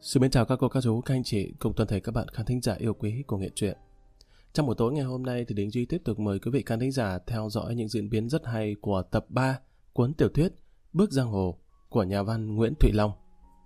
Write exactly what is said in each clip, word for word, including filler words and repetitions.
Xin mến chào các cô, các chú, các anh chị cùng toàn thể các bạn khán thính giả yêu quý của Nghệ Truyện. Trong buổi tối ngày hôm nay thì Đình Duy tiếp tục mời quý vị khán thính giả theo dõi những diễn biến rất hay của tập ba cuốn tiểu thuyết Bước Giang Hồ của nhà văn Nguyễn Thụy Long.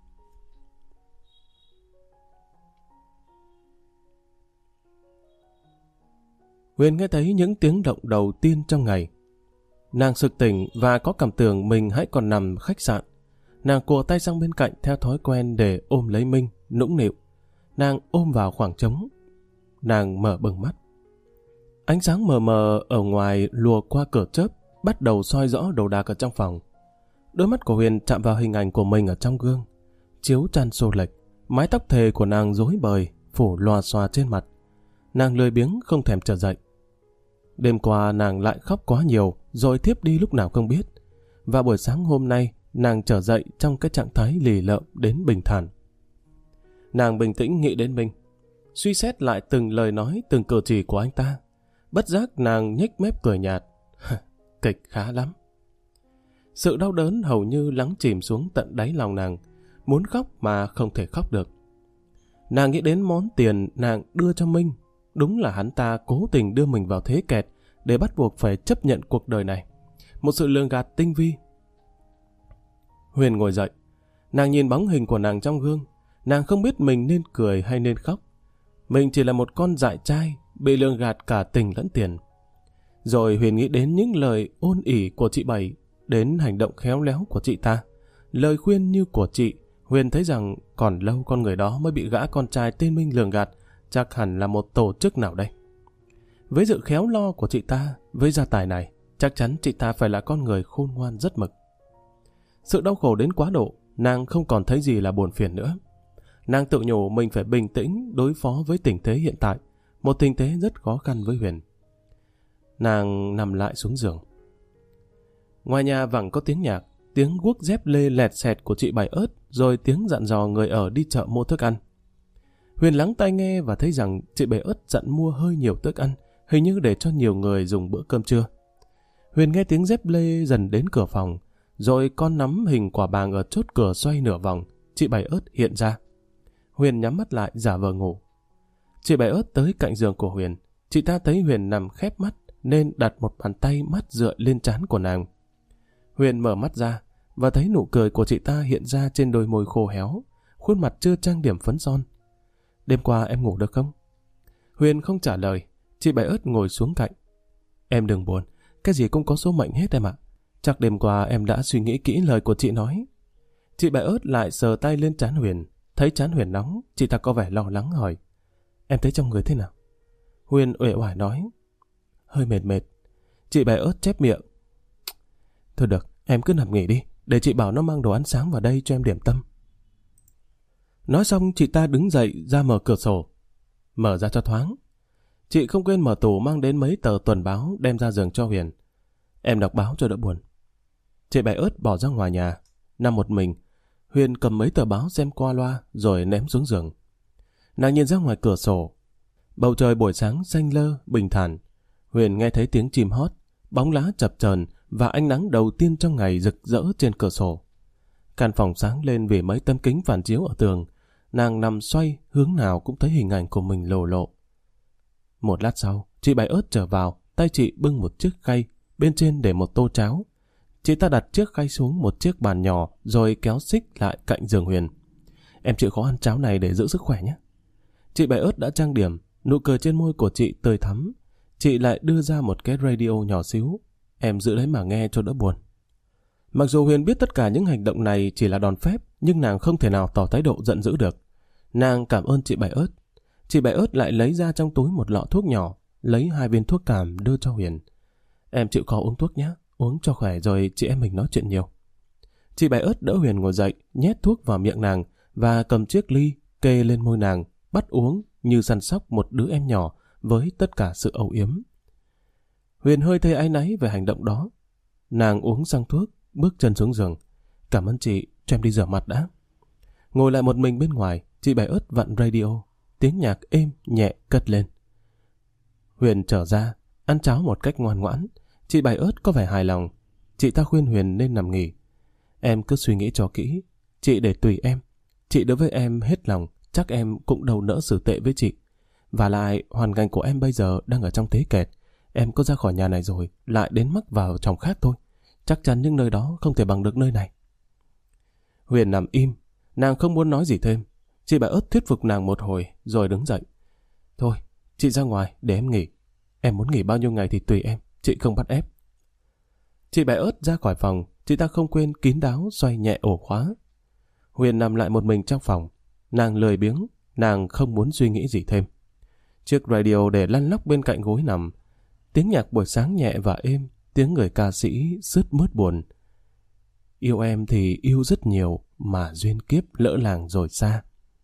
Huyền nghe thấy những tiếng động đầu tiên trong ngày. Nàng sực tỉnh và có cảm tưởng mình hãy còn nằm khách sạn. Nàng cùa tay sang bên cạnh theo thói quen để ôm lấy Minh, nũng nịu. Nàng ôm vào khoảng trống. Nàng mở bừng mắt. Ánh sáng mờ mờ ở ngoài lùa qua cửa chớp, bắt đầu soi rõ đồ đạc ở trong phòng. Đôi mắt của Huyền chạm vào hình ảnh của mình ở trong gương. Chiếu chăn xô lệch, mái tóc thề của nàng rối bời, phủ lòa xòa trên mặt. Nàng lười biếng không thèm trở dậy. Đêm qua nàng lại khóc quá nhiều, rồi thiếp đi lúc nào không biết. Và buổi sáng hôm nay, nàng trở dậy trong cái trạng thái lì lợm đến bình thản. Nàng bình tĩnh nghĩ đến Minh, suy xét lại từng lời nói, từng cử chỉ của anh ta. Bất giác nàng nhếch mép cười nhạt. Kịch khá lắm. Sự đau đớn hầu như lắng chìm xuống tận đáy lòng nàng, muốn khóc mà không thể khóc được. Nàng nghĩ đến món tiền nàng đưa cho Minh. Đúng là hắn ta cố tình đưa mình vào thế kẹt để bắt buộc phải chấp nhận cuộc đời này. Một sự lường gạt tinh vi. Huyền ngồi dậy. Nàng nhìn bóng hình của nàng trong gương. Nàng không biết mình nên cười hay nên khóc. Mình chỉ là một con dại trai bị lường gạt cả tình lẫn tiền. Rồi Huyền nghĩ đến những lời ôn ỉ của chị Bảy, đến hành động khéo léo của chị ta, lời khuyên như của chị. Huyền thấy rằng còn lâu con người đó mới bị gã con trai tên Minh lường gạt. Chắc hẳn là một tổ chức nào đây. Với sự khéo lo của chị ta, với gia tài này, chắc chắn chị ta phải là con người khôn ngoan rất mực. Sự đau khổ đến quá độ, nàng không còn thấy gì là buồn phiền nữa. Nàng tự nhủ mình phải bình tĩnh đối phó với tình thế hiện tại, một tình thế rất khó khăn với Huyền. Nàng nằm lại xuống giường. Ngoài nhà vẳng có tiếng nhạc, tiếng guốc dép lê lẹt xẹt của chị Bảy Ớt, rồi tiếng dặn dò người ở đi chợ mua thức ăn. Huyền lắng tai nghe và thấy rằng chị Bảy Ớt dặn mua hơi nhiều thức ăn, hình như để cho nhiều người dùng bữa cơm trưa. Huyền nghe tiếng dép lê dần đến cửa phòng, rồi con nắm hình quả bàng ở chốt cửa xoay nửa vòng, chị Bảy Ớt hiện ra. Huyền nhắm mắt lại giả vờ ngủ. Chị Bảy Ớt tới cạnh giường của Huyền. Chị ta thấy Huyền nằm khép mắt nên đặt một bàn tay mắt dựa lên trán của nàng. Huyền mở mắt ra và thấy nụ cười của chị ta hiện ra trên đôi môi khô héo, khuôn mặt chưa trang điểm phấn son. Đêm qua em ngủ được không? Huyền không trả lời. Chị Bảy Ớt ngồi xuống cạnh. Em đừng buồn, cái gì cũng có số mệnh hết em ạ. Chắc đêm qua em đã suy nghĩ kỹ lời của chị nói. Chị Bảy Ớt lại sờ tay lên trán Huyền. Thấy trán Huyền nóng, chị ta có vẻ lo lắng hỏi. Em thấy trong người thế nào? Huyền uể oải nói. Hơi mệt mệt. Chị Bảy Ớt chép miệng. Thôi được, em cứ nằm nghỉ đi, để chị bảo nó mang đồ ăn sáng vào đây cho em điểm tâm. Nói xong chị ta đứng dậy ra mở cửa sổ. Mở ra cho thoáng. Chị không quên mở tủ mang đến mấy tờ tuần báo đem ra giường cho Huyền. Em đọc báo cho đỡ buồn. Chị Bảy Ớt bỏ ra ngoài nhà. Nằm một mình, Huyền cầm mấy tờ báo xem qua loa rồi ném xuống giường. Nàng nhìn ra ngoài cửa sổ. Bầu trời buổi sáng xanh lơ, bình thản. Huyền nghe thấy tiếng chim hót, bóng lá chập chờn và ánh nắng đầu tiên trong ngày rực rỡ trên cửa sổ. Căn phòng sáng lên vì mấy tấm kính phản chiếu ở tường. Nàng nằm xoay, hướng nào cũng thấy hình ảnh của mình lồ lộ. Một lát sau, chị Bảy Ớt trở vào, tay chị bưng một chiếc khay, bên trên để một tô cháo. Chị ta đặt chiếc khay xuống một chiếc bàn nhỏ, rồi kéo xích lại cạnh giường Huyền. Em chịu khó ăn cháo này để giữ sức khỏe nhé. Chị Bảy Ớt đã trang điểm, nụ cười trên môi của chị tươi thắm. Chị lại đưa ra một cái radio nhỏ xíu. Em giữ lấy mà nghe cho đỡ buồn. Mặc dù Huyền biết tất cả những hành động này chỉ là đòn phép, nhưng nàng không thể nào tỏ thái độ giận dữ được. Nàng cảm ơn chị Bảy Ớt. Chị Bảy Ớt lại lấy ra trong túi một lọ thuốc nhỏ, lấy hai viên thuốc cảm đưa cho Huyền. Em chịu khó uống thuốc nhé, uống cho khỏe rồi chị em mình nói chuyện nhiều. Chị Bảy Ớt đỡ Huyền ngồi dậy, nhét thuốc vào miệng nàng và cầm chiếc ly kê lên môi nàng, bắt uống như săn sóc một đứa em nhỏ với tất cả sự âu yếm. Huyền hơi thấy áy náy về hành động đó. Nàng uống xong thuốc, bước chân xuống giường. Cảm ơn chị, cho em đi rửa mặt đã. Ngồi lại một mình bên ngoài, chị Bảy Ớt vặn radio. Tiếng nhạc êm, nhẹ cất lên. Huyền trở ra, ăn cháo một cách ngoan ngoãn. Chị Bảy Ớt có vẻ hài lòng. Chị ta khuyên Huyền nên nằm nghỉ. Em cứ suy nghĩ cho kỹ. Chị để tùy em. Chị đối với em hết lòng, chắc em cũng đâu nỡ xử tệ với chị. Và lại, hoàn cảnh của em bây giờ đang ở trong thế kẹt. Em có ra khỏi nhà này rồi, lại đến mắc vào chồng khác thôi. Chắc chắn những nơi đó không thể bằng được nơi này. Huyền nằm im, nàng không muốn nói gì thêm. Chị Bảy Ớt thuyết phục nàng một hồi, rồi đứng dậy. Thôi, chị ra ngoài để em nghỉ. Em muốn nghỉ bao nhiêu ngày thì tùy em, chị không bắt ép. Chị Bảy Ớt ra khỏi phòng, chị ta không quên kín đáo xoay nhẹ ổ khóa. Huyền nằm lại một mình trong phòng. Nàng lười biếng, nàng không muốn suy nghĩ gì thêm. Chiếc radio để lăn lóc bên cạnh gối nằm. Tiếng nhạc buổi sáng nhẹ và êm, tiếng người ca sĩ sướt mướt buồn. Yêu em thì yêu rất nhiều, mà duyên kiếp lỡ làng rồi xa.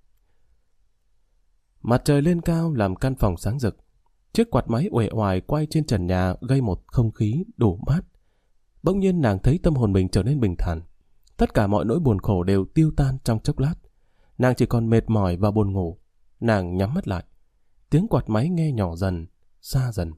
Mặt trời lên cao làm căn phòng sáng rực. Chiếc quạt máy uể oải quay trên trần nhà gây một không khí đủ mát. Bỗng nhiên nàng thấy tâm hồn mình trở nên bình thản. Tất cả mọi nỗi buồn khổ đều tiêu tan trong chốc lát. Nàng chỉ còn mệt mỏi và buồn ngủ. Nàng nhắm mắt lại. Tiếng quạt máy nghe nhỏ dần, xa dần.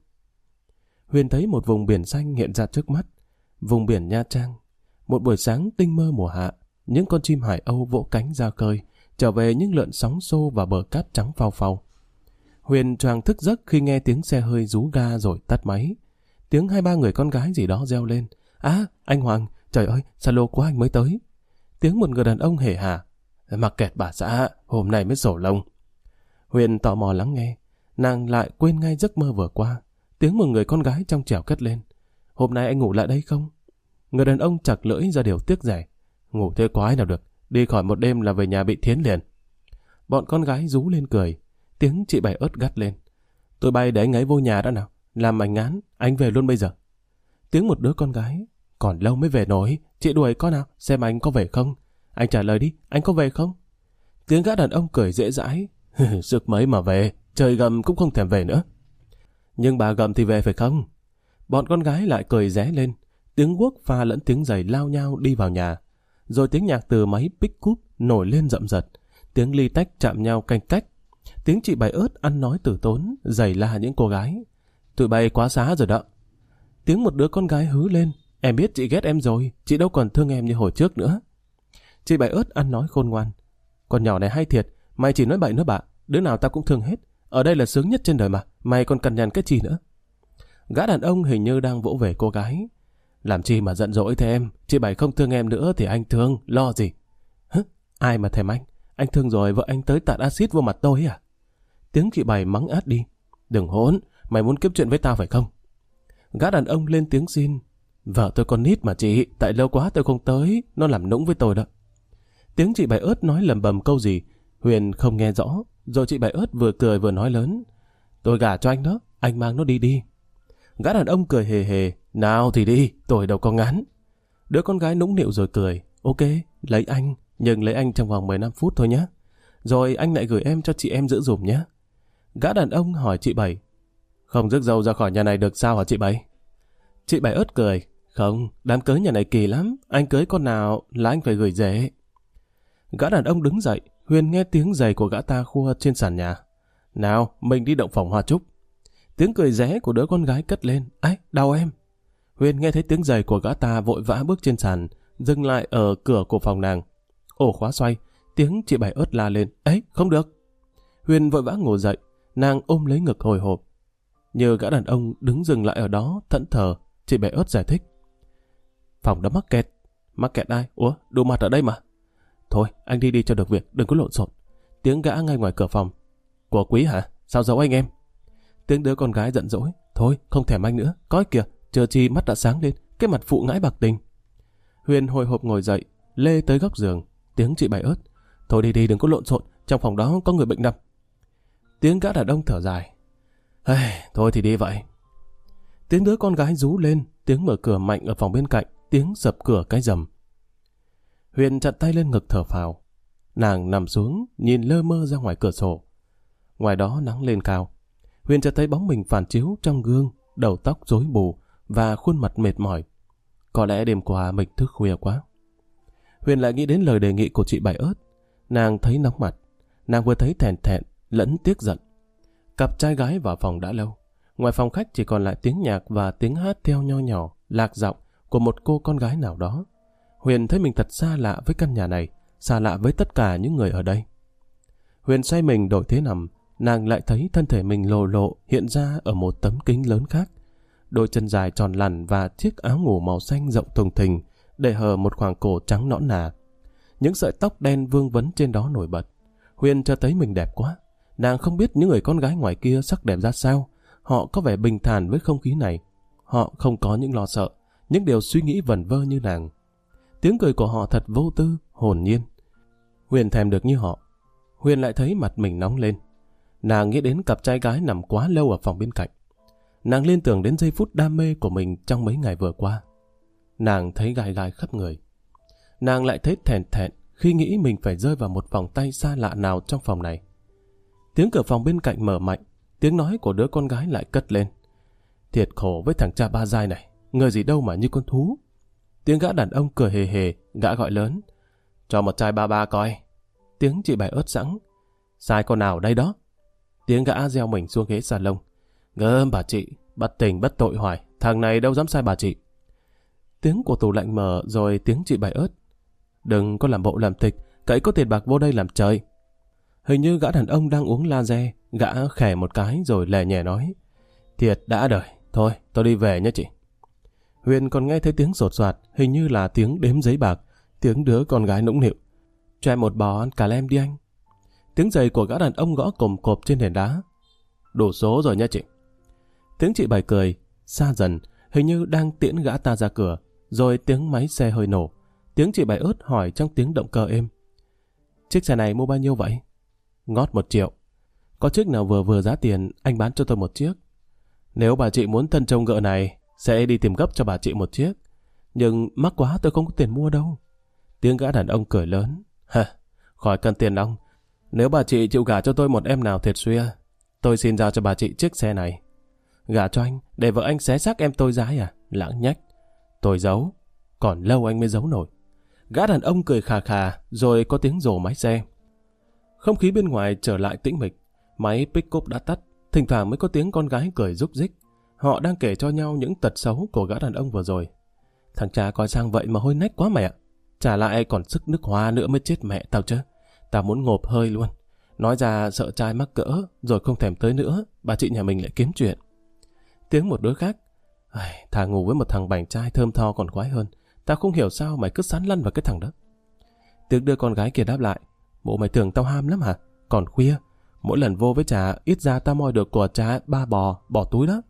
Huyền thấy một vùng biển xanh hiện ra trước mắt. Vùng biển Nha Trang. Một buổi sáng tinh mơ mùa hạ. Những con chim hải âu vỗ cánh ra khơi, trở về những lượn sóng xô và bờ cát trắng phau phau. Huyền choàng thức giấc khi nghe tiếng xe hơi rú ga rồi tắt máy. Tiếng hai ba người con gái gì đó reo lên. À, anh Hoàng, trời ơi, sao lô của anh mới tới. Tiếng một người đàn ông hề hà. Mặc kệ bà xã, hôm nay mới sổ lông. Huyền tò mò lắng nghe. Nàng lại quên ngay giấc mơ vừa qua. Tiếng một người con gái trong trẻo cất lên. Hôm nay anh ngủ lại đây không? Người đàn ông chặt lưỡi ra điều tiếc rẻ. Ngủ thế quái nào được, đi khỏi một đêm là về nhà bị thiến liền. Bọn con gái rú lên cười. Tiếng chị Bảy Ớt gắt lên. Tôi bay để anh ấy vô nhà đã nào. Làm anh ngán, anh về luôn bây giờ. Tiếng một đứa con gái. Còn lâu mới về nổi, chị đuổi con nào, xem anh có về không. Anh trả lời đi, anh có về không? Tiếng gã đàn ông cười dễ dãi. Sức mấy mà về, trời gầm cũng không thèm về nữa. Nhưng bà gầm thì về phải không? Bọn con gái lại cười ré lên. Tiếng guốc pha lẫn tiếng giày lao nhau đi vào nhà. Rồi tiếng nhạc từ máy pick cúp nổi lên rậm rật. Tiếng ly tách chạm nhau canh cách. Tiếng chị Bảy Ớt ăn nói tử tốn, giày la những cô gái. Tụi bay quá xá rồi đó. Tiếng một đứa con gái hứ lên. Em biết chị ghét em rồi, chị đâu còn thương em như hồi trước nữa. Chị Bảy Ớt ăn nói khôn ngoan. Con nhỏ này hay thiệt, mày chỉ nói bậy nói bạ, đứa nào tao cũng thương hết. Ở đây là sướng nhất trên đời mà, mày còn cằn nhằn cái gì nữa. Gã đàn ông hình như đang vỗ về cô gái. Làm chi mà giận dỗi thế em, chị Bảy không thương em nữa thì anh thương, lo gì. Hứ, ai mà thèm anh, anh thương rồi vợ anh tới tạt axit vô mặt tôi à? Tiếng chị Bảy mắng át đi. Đừng hỗn, mày muốn kiếm chuyện với tao phải không? Gã đàn ông lên tiếng xin. Vợ tôi còn nít mà chị, tại lâu quá tôi không tới, nó làm nũng với tôi đó. Tiếng chị Bảy Ớt nói lầm bầm câu gì, Huyền không nghe rõ, rồi chị Bảy Ớt vừa cười vừa nói lớn. Tôi gả cho anh đó, anh mang nó đi đi. Gã đàn ông cười hề hề, nào thì đi, tôi đâu có ngán. Đứa con gái nũng nịu rồi cười, ok, lấy anh, nhưng lấy anh trong vòng mười lăm phút thôi nhé. Rồi anh lại gửi em cho chị em giữ dùm nhé. Gã đàn ông hỏi chị Bảy, không rước dâu ra khỏi nhà này được sao hả chị Bảy? Chị Bảy Ớt cười, không, đám cưới nhà này kỳ lắm, anh cưới con nào là anh phải gửi rể. Gã đàn ông đứng dậy, Huyền nghe tiếng giày của gã ta khua trên sàn nhà. Nào, mình đi động phòng hoa trúc. Tiếng cười ré của đứa con gái cất lên, ấy, đau em. Huyền nghe thấy tiếng giày của gã ta vội vã bước trên sàn, dừng lại ở cửa của phòng nàng. Ổ khóa xoay, tiếng chị Bảy Ớt la lên, ấy, không được. Huyền vội vã ngồi dậy, nàng ôm lấy ngực hồi hộp. Như gã đàn ông đứng dừng lại ở đó, thẫn thờ, chị Bảy Ớt giải thích. Phòng đã mắc kẹt. Mắc kẹt ai? Ủa, đủ mặt ở đây mà. Thôi, anh đi đi cho được việc, đừng có lộn xộn. Tiếng gã ngay ngoài cửa phòng. Của Quý hả? Sao giấu anh em? Tiếng đứa con gái giận dỗi. Thôi, không thèm anh nữa. Coi kìa, chờ chi mắt đã sáng lên, cái mặt phụ ngãi bạc tình. Huyền hồi hộp ngồi dậy, lê tới góc giường. Tiếng chị Bảy Ớt. Thôi đi đi, đừng có lộn xộn, trong phòng đó có người bệnh nằm. Tiếng gã đàn ông thở dài. Hey, thôi thì đi vậy. Tiếng đứa con gái rú lên, tiếng mở cửa mạnh ở phòng bên cạnh, tiếng sập cửa cái rầm. Huyền chặt tay lên ngực thở phào. Nàng nằm xuống, nhìn lơ mơ ra ngoài cửa sổ. Ngoài đó nắng lên cao. Huyền chợt thấy bóng mình phản chiếu trong gương, đầu tóc rối bù và khuôn mặt mệt mỏi. Có lẽ đêm qua mình thức khuya quá. Huyền lại nghĩ đến lời đề nghị của chị Bảy Ớt. Nàng thấy nóng mặt. Nàng vừa thấy thẹn thẹn, lẫn tiếc giận. Cặp trai gái vào phòng đã lâu. Ngoài phòng khách chỉ còn lại tiếng nhạc và tiếng hát theo nho nhỏ, lạc giọng của một cô con gái nào đó. Huyền thấy mình thật xa lạ với căn nhà này, xa lạ với tất cả những người ở đây. Huyền xoay mình đổi thế nằm, nàng lại thấy thân thể mình lồ lộ hiện ra ở một tấm kính lớn khác. Đôi chân dài tròn lẳn và chiếc áo ngủ màu xanh rộng thùng thình để hở một khoảng cổ trắng nõn nà. Những sợi tóc đen vương vấn trên đó nổi bật. Huyền cho thấy mình đẹp quá. Nàng không biết những người con gái ngoài kia sắc đẹp ra sao. Họ có vẻ bình thản với không khí này. Họ không có những lo sợ, những điều suy nghĩ vẩn vơ như nàng. Tiếng cười của họ thật vô tư, hồn nhiên. Huyền thèm được như họ. Huyền lại thấy mặt mình nóng lên. Nàng nghĩ đến cặp trai gái nằm quá lâu ở phòng bên cạnh. Nàng liên tưởng đến giây phút đam mê của mình trong mấy ngày vừa qua. Nàng thấy gai gai khắp người. Nàng lại thấy thẹn thẹn khi nghĩ mình phải rơi vào một vòng tay xa lạ nào trong phòng này. Tiếng cửa phòng bên cạnh mở mạnh, tiếng nói của đứa con gái lại cất lên. Thiệt khổ với thằng cha ba dai này, người gì đâu mà như con thú. Tiếng gã đàn ông cười hề hề, gã gọi lớn. Cho một chai ba ba coi. Tiếng chị Bảy ớt sẵn. Sai con nào đây đó? Tiếng gã gieo mình xuống ghế salon. Gớm bà chị, bất tình bất tội hoài, thằng này đâu dám sai bà chị. Tiếng của tủ lạnh mở rồi tiếng chị Bảy ớt. Đừng có làm bộ làm tịch, cậy có tiền bạc vô đây làm trời. Hình như gã đàn ông đang uống laser, gã khè một cái rồi lè nhẹ nói. Thiệt đã đời, thôi tôi đi về nhé chị. Huyền còn nghe thấy tiếng sột soạt, hình như là tiếng đếm giấy bạc, tiếng đứa con gái nũng nịu. Cho em một bò ăn cà lem đi anh. Tiếng giày của gã đàn ông gõ cồm cộp trên nền đá. Đủ số rồi nha chị. Tiếng chị Bảy cười, xa dần, hình như đang tiễn gã ta ra cửa, rồi tiếng máy xe hơi nổ. Tiếng chị Bảy ớt hỏi trong tiếng động cơ êm. Chiếc xe này mua bao nhiêu vậy? Ngót một triệu. Có chiếc nào vừa vừa giá tiền, anh bán cho tôi một chiếc. Nếu bà chị muốn thân trông gợ này, sẽ đi tìm gấp cho bà chị một chiếc. Nhưng mắc quá tôi không có tiền mua đâu. Tiếng gã đàn ông cười lớn. Hả, khỏi cần tiền ông. Nếu bà chị chịu gả cho tôi một em nào thiệt xuya, tôi xin giao cho bà chị chiếc xe này. Gả cho anh, để vợ anh xé xác em tôi dái à? Lãng nhách. Tôi giấu, còn lâu anh mới giấu nổi. Gã đàn ông cười khà khà, rồi có tiếng rồ máy xe. Không khí bên ngoài trở lại tĩnh mịch. Máy pick-up đã tắt, thỉnh thoảng mới có tiếng con gái cười rúc rích. Họ đang kể cho nhau những tật xấu của gã đàn ông vừa rồi. Thằng cha coi sang vậy mà hôi nách quá mẹ. Trả lại còn sức nước hoa nữa mới chết mẹ tao chứ. Tao muốn ngộp hơi luôn. Nói ra sợ trai mắc cỡ, rồi không thèm tới nữa, bà chị nhà mình lại kiếm chuyện. Tiếng một đứa khác. Thà ngủ với một thằng bảnh trai thơm tho còn khoái hơn. Tao không hiểu sao mày cứ sán lăn vào cái thằng đó. Tiếng đưa con gái kia đáp lại. Bộ mày tưởng tao ham lắm hả? Còn khuya. Mỗi lần vô với trà, ít ra tao moi được của trà ba bò, bỏ túi đó.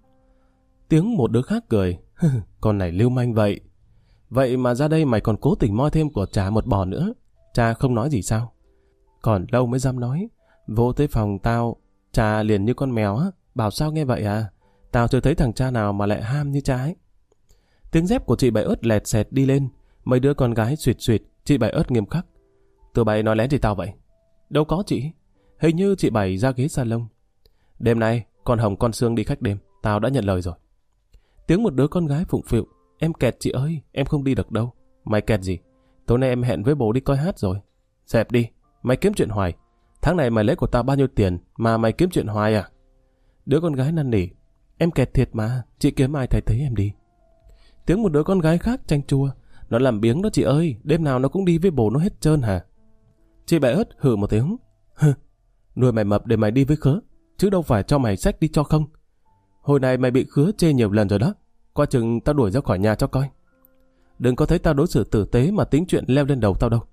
Tiếng một đứa khác cười. Con này lưu manh vậy. Vậy mà ra đây mày còn cố tình moi thêm của trà một bò nữa. Trà không nói gì sao? Còn lâu mới dám nói. Vô tới phòng tao, trà liền như con mèo á. Bảo sao nghe vậy à? Tao chưa thấy thằng cha nào mà lại ham như cha ấy. Tiếng dép của chị Bảy ớt lẹt xẹt đi lên. Mấy đứa con gái suyệt suyệt. Chị Bảy ớt nghiêm khắc. Tụi bay nói lén gì tao vậy? Đâu có chị. Hình như chị Bảy ra ghế salon. Đêm nay con Hồng con Sương đi khách đêm. Tao đã nhận lời rồi. Tiếng một đứa con gái phụng phịu. Em kẹt chị ơi, em không đi được đâu. Mày kẹt gì? Tối nay em hẹn với bố đi coi hát rồi. Dẹp đi, mày kiếm chuyện hoài. Tháng này mày lấy của tao bao nhiêu tiền mà mày kiếm chuyện hoài à? Đứa con gái năn nỉ. Em kẹt thiệt mà, chị kiếm ai thay thấy em đi. Tiếng một đứa con gái khác chanh chua. Nó làm biếng đó chị ơi, đêm nào nó cũng đi với bố nó hết trơn hả? Chị Bảy ớt hừ một tiếng. Hừ, nuôi mày mập để mày đi với khứa, chứ đâu phải cho mày xách đi cho không. Hồi này mày bị khứa chê nhiều lần rồi đó. Qua chừng tao đuổi ra khỏi nhà cho coi. Đừng có thấy tao đối xử tử tế mà tính chuyện leo lên đầu tao đâu.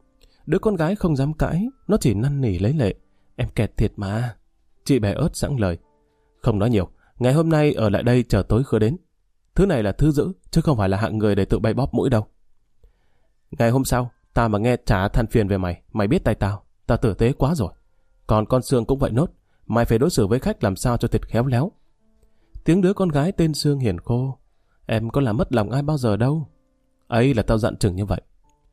Đứa con gái không dám cãi, nó chỉ năn nỉ lấy lệ. Em kẹt thiệt mà. Chị Bảy ớt sẵn lời. Không nói nhiều, ngày hôm nay ở lại đây chờ tối khứa đến. Thứ này là thứ giữ, chứ không phải là hạng người để tự bay bóp mũi đâu. Ngày hôm sau, tao mà nghe chả than phiền về mày, mày biết tay tao, tao tử tế quá rồi. Còn con Sương cũng vậy nốt, mày phải đối xử với khách làm sao cho thật khéo léo. Tiếng đứa con gái tên Sương hiền khô. Em có làm mất lòng ai bao giờ đâu. Ấy là tao dặn chừng như vậy.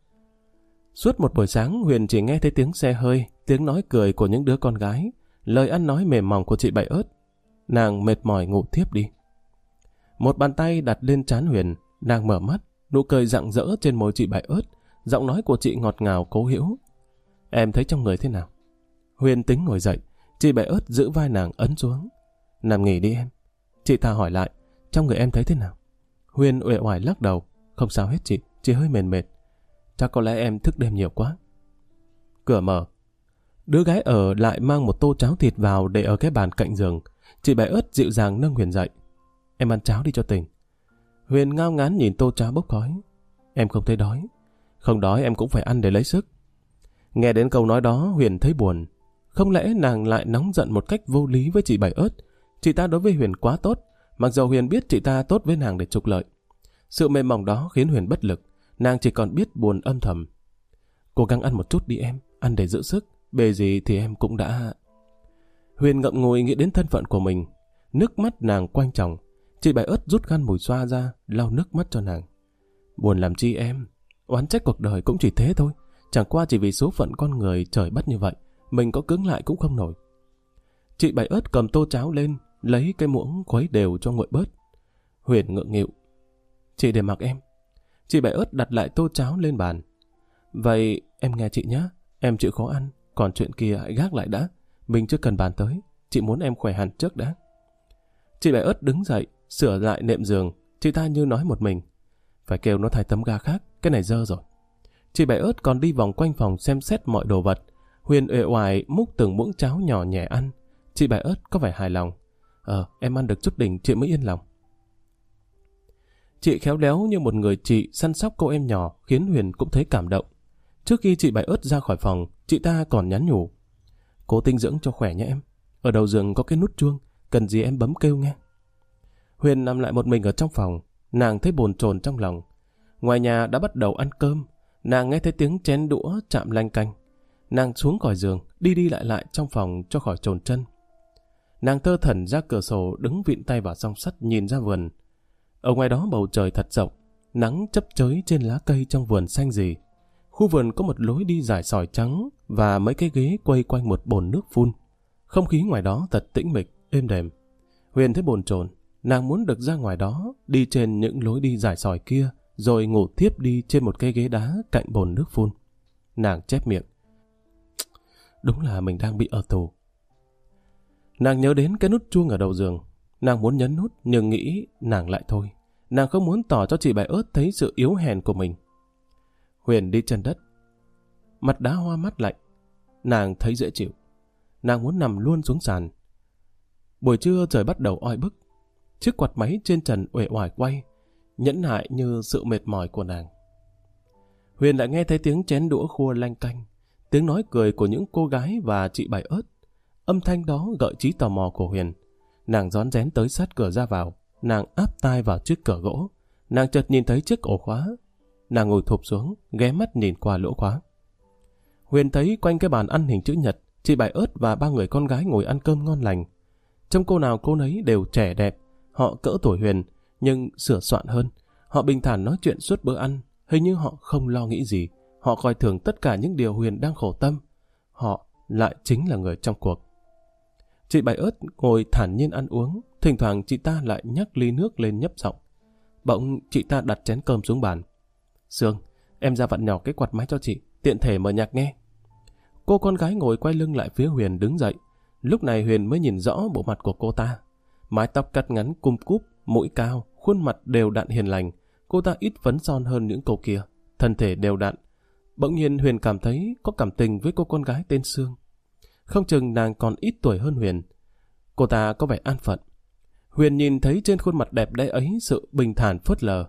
Suốt một buổi sáng, Huyền chỉ nghe thấy tiếng xe hơi, tiếng nói cười của những đứa con gái, lời ăn nói mềm mỏng của chị Bảy ớt. Nàng mệt mỏi ngủ thiếp đi. Một bàn tay đặt lên trán Huyền, nàng mở mắt, nụ cười rạng rỡ trên môi chị Bảy ớt, giọng nói của chị ngọt ngào cố hữu. Em thấy trong người thế nào? Huyền tính ngồi dậy, chị Bảy ớt giữ vai nàng ấn xuống. Nằm nghỉ đi em. Chị ta hỏi lại, trong người em thấy thế nào? Huyền uể oải lắc đầu. Không sao hết chị, chỉ hơi mệt mệt. Chắc có lẽ em thức đêm nhiều quá. Cửa mở. Đứa gái ở lại mang một tô cháo thịt vào để ở cái bàn cạnh giường. Chị Bảy Ớt dịu dàng nâng Huyền dậy. Em ăn cháo đi cho tỉnh. Huyền ngao ngán nhìn tô cháo bốc khói. Em không thấy đói. Không đói em cũng phải ăn để lấy sức. Nghe đến câu nói đó Huyền thấy buồn. Không lẽ nàng lại nóng giận một cách vô lý với chị Bảy Ớt? Chị ta đối với Huyền quá tốt, mặc dù Huyền biết chị ta tốt với nàng để trục lợi. Sự mềm mỏng đó khiến Huyền bất lực, nàng chỉ còn biết buồn âm thầm. Cố gắng ăn một chút đi em, ăn để giữ sức, bề gì thì em cũng đã... Huyền ngậm ngùi nghĩ đến thân phận của mình, nước mắt nàng quanh tròng. Chị Bảy Ớt rút khăn mùi xoa ra, lau nước mắt cho nàng. Buồn làm chi em, oán trách cuộc đời cũng chỉ thế thôi, chẳng qua chỉ vì số phận con người trời bắt như vậy, mình có cứng lại cũng không nổi. Chị Bảy Ớt cầm tô cháo lên, lấy cái muỗng khuấy đều cho nguội bớt. Huyền ngượng nghịu. Chị để mặc em. Chị Bảy Ớt đặt lại tô cháo lên bàn. Vậy em nghe chị nhé, em chịu khó ăn, còn chuyện kia hãy gác lại đã, mình chưa cần bàn tới, chị muốn em khỏe hẳn trước đã. Chị Bảy Ớt đứng dậy, sửa lại nệm giường, chị ta như nói một mình. Phải kêu nó thay tấm ga khác, cái này dơ rồi. Chị Bảy Ớt còn đi vòng quanh phòng xem xét mọi đồ vật. Huyền uể oải múc từng muỗng cháo nhỏ nhẹ ăn. Chị Bảy Ớt có vẻ hài lòng. Ờ, em ăn được chút đỉnh chị mới yên lòng. Chị khéo léo như một người chị săn sóc cô em nhỏ khiến Huyền cũng thấy cảm động. Trước khi chị Bảy Ớt ra khỏi phòng, chị ta còn nhắn nhủ. Cố tinh dưỡng cho khỏe nhé em. Ở đầu giường có cái nút chuông, cần gì em bấm kêu nghe. Huyền nằm lại một mình ở trong phòng, nàng thấy bồn chồn trong lòng. Ngoài nhà đã bắt đầu ăn cơm, nàng nghe thấy tiếng chén đũa chạm lanh canh. Nàng xuống khỏi giường, đi đi lại lại trong phòng cho khỏi chồn chân. Nàng thơ thẩn ra cửa sổ đứng vịn tay vào song sắt nhìn ra vườn. Ở ngoài đó bầu trời thật rộng, nắng chấp chới trên lá cây trong vườn xanh rì. Khu vườn có một lối đi dài sỏi trắng và mấy cái ghế quay quanh một bồn nước phun. Không khí ngoài đó thật tĩnh mịch, êm đềm. Huyền thấy bồn chồn, nàng muốn được ra ngoài đó, đi trên những lối đi dài sỏi kia, rồi ngủ thiếp đi trên một cái ghế đá cạnh bồn nước phun. Nàng chép miệng. Đúng là mình đang bị ở tù. Nàng nhớ đến cái nút chuông ở đầu giường. Nàng muốn nhấn nút nhưng nghĩ nàng lại thôi. Nàng không muốn tỏ cho chị Bảy Ớt thấy sự yếu hèn của mình. Huyền đi chân đất. Mặt đá hoa mát lạnh. Nàng thấy dễ chịu. Nàng muốn nằm luôn xuống sàn. Buổi trưa trời bắt đầu oi bức. Chiếc quạt máy trên trần uể oải quay, nhẫn nại như sự mệt mỏi của nàng. Huyền lại nghe thấy tiếng chén đũa khua lanh canh, tiếng nói cười của những cô gái và chị Bảy Ớt. Âm thanh đó gợi trí tò mò của Huyền. Nàng rón rén tới sát cửa ra vào. Nàng áp tai vào chiếc cửa gỗ. Nàng chợt nhìn thấy chiếc ổ khóa. Nàng ngồi thụp xuống, ghé mắt nhìn qua lỗ khóa. Huyền thấy quanh cái bàn ăn hình chữ nhật, chị Bảy Ớt và ba người con gái ngồi ăn cơm ngon lành. Trông cô nào cô nấy đều trẻ đẹp. Họ cỡ tuổi Huyền, nhưng sửa soạn hơn. Họ bình thản nói chuyện suốt bữa ăn. Hình như họ không lo nghĩ gì. Họ coi thường tất cả những điều Huyền đang khổ tâm. Họ lại chính là người trong cuộc. Chị Bảy Ớt ngồi thản nhiên ăn uống. Thỉnh thoảng chị ta lại nhắc ly nước lên nhấp giọng. Bỗng chị ta đặt chén cơm xuống bàn. Sương, em ra vặn nhỏ cái quạt máy cho chị, tiện thể mở nhạc nghe. Cô con gái ngồi quay lưng lại phía Huyền đứng dậy. Lúc này Huyền mới nhìn rõ bộ mặt của cô ta. Mái tóc cắt ngắn cum cúp, mũi cao, khuôn mặt đều đặn hiền lành. Cô ta ít phấn son hơn những cô kia, thân thể đều đặn. Bỗng nhiên Huyền cảm thấy có cảm tình với cô con gái tên Sương. Không chừng nàng còn ít tuổi hơn Huyền. Cô ta có vẻ an phận. Huyền nhìn thấy trên khuôn mặt đẹp đẽ ấy sự bình thản phớt lờ.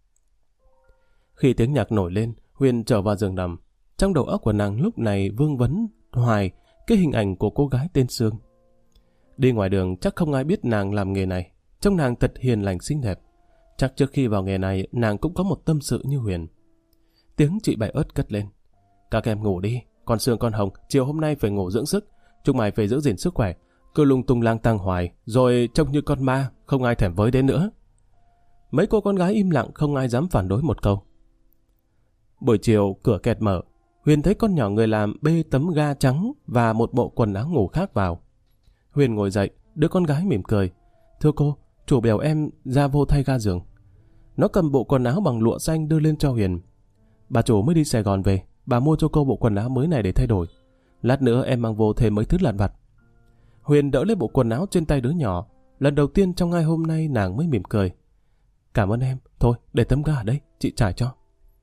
Khi tiếng nhạc nổi lên, Huyền trở vào giường nằm. Trong đầu óc của nàng lúc này vương vấn hoài cái hình ảnh của cô gái tên Sương. Đi ngoài đường chắc không ai biết nàng làm nghề này. Trông nàng thật hiền lành xinh đẹp. Chắc trước khi vào nghề này nàng cũng có một tâm sự như Huyền. Tiếng chị Bảy Ớt cất lên. Các em ngủ đi, con Sương con Hồng chiều hôm nay phải ngủ dưỡng sức. Chúng mày phải giữ gìn sức khỏe. Cứ lung tung lang tang hoài, rồi trông như con ma, không ai thèm với đến nữa. Mấy cô con gái im lặng, không ai dám phản đối một câu. Buổi chiều cửa kẹt mở. Huyền thấy con nhỏ người làm bê tấm ga trắng và một bộ quần áo ngủ khác vào. Huyền ngồi dậy, đứa con gái mỉm cười. Thưa cô, chủ bèo em ra vô thay ga giường. Nó cầm bộ quần áo bằng lụa xanh đưa lên cho Huyền. Bà chủ mới đi Sài Gòn về, bà mua cho cô bộ quần áo mới này để thay đổi. Lát nữa em mang vô thêm mấy thứ lặt vặt. Huyền đỡ lấy bộ quần áo trên tay đứa nhỏ. Lần đầu tiên trong hai hôm nay nàng mới mỉm cười. Cảm ơn em, thôi để tấm ga ở đây, chị trải cho.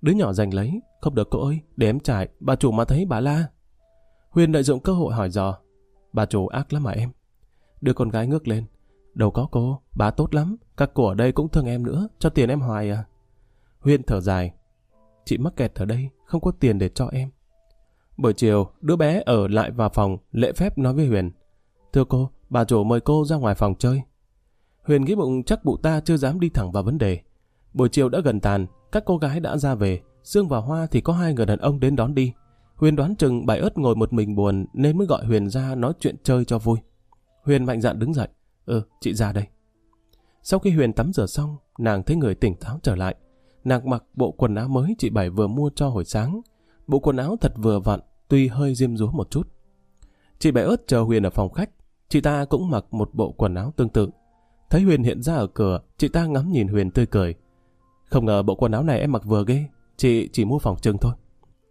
Đứa nhỏ giành lấy. Không được cô ơi, để em trải, bà chủ mà thấy bà la. Huyền lợi dụng cơ hội hỏi dò. Bà chủ ác lắm mà em. Đưa con gái ngước lên. Đâu có cô, bà tốt lắm. Các cô ở đây cũng thương em nữa, cho tiền em hoài à. Huyền thở dài. Chị mắc kẹt ở đây, không có tiền để cho em. Buổi chiều, đứa bé ở lại vào phòng, lễ phép nói với Huyền. Thưa cô, bà chủ mời cô ra ngoài phòng chơi. Huyền nghĩ bụng chắc bụ ta chưa dám đi thẳng vào vấn đề. Buổi chiều đã gần tàn, các cô gái đã ra về. Sương và Hoa thì có hai người đàn ông đến đón đi. Huyền đoán chừng Bảy Ớt ngồi một mình buồn nên mới gọi Huyền ra nói chuyện chơi cho vui. Huyền mạnh dạn đứng dậy. Ừ, chị ra đây. Sau khi Huyền tắm rửa xong, nàng thấy người tỉnh táo trở lại. Nàng mặc bộ quần áo mới chị Bảy vừa mua cho hồi sáng. Bộ quần áo thật vừa vặn, tuy hơi diêm dúa một chút. Chị Bảy Ớt chờ Huyền ở phòng khách. Chị ta cũng mặc một bộ quần áo tương tự. Thấy Huyền hiện ra ở cửa, chị ta ngắm nhìn Huyền tươi cười. Không ngờ bộ quần áo này em mặc vừa ghê, chị chỉ mua phòng trưng thôi.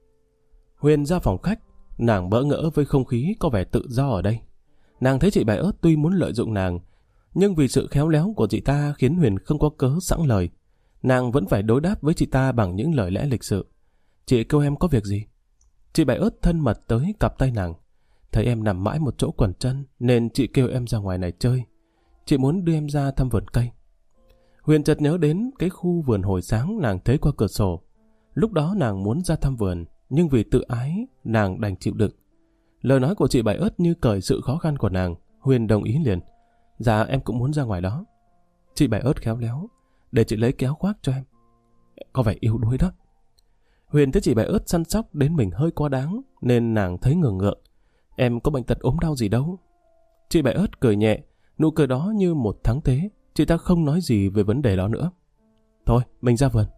Huyền ra phòng khách, nàng bỡ ngỡ với không khí có vẻ tự do ở đây. Nàng thấy chị Bảy Ớt tuy muốn lợi dụng nàng, nhưng vì sự khéo léo của chị ta khiến Huyền không có cớ sẵn lời. Nàng vẫn phải đối đáp với chị ta bằng những lời lẽ lịch sự. Chị kêu em có việc gì? Chị Bảy Ớt thân mật tới cặp tay nàng. Thấy em nằm mãi một chỗ quằn chân nên chị kêu em ra ngoài này chơi. Chị muốn đưa em ra thăm vườn cây. Huyền chợt nhớ đến cái khu vườn hồi sáng nàng thấy qua cửa sổ. Lúc đó nàng muốn ra thăm vườn, nhưng vì tự ái, nàng đành chịu đựng. Lời nói của chị Bảy Ớt như cởi sự khó khăn của nàng. Huyền đồng ý liền. Dạ em cũng muốn ra ngoài đó. Chị Bảy Ớt khéo léo. Để chị lấy kéo khoác cho em. Có vẻ yếu đuối đó. Huyền thấy chị Bảy Ớt săn sóc đến mình hơi quá đáng, nên nàng thấy ngượng ngượng. Em có bệnh tật ốm đau gì đâu. Chị Bảy Ớt cười nhẹ, nụ cười đó như một thắng thế. Chị ta không nói gì về vấn đề đó nữa. Thôi, mình ra vườn.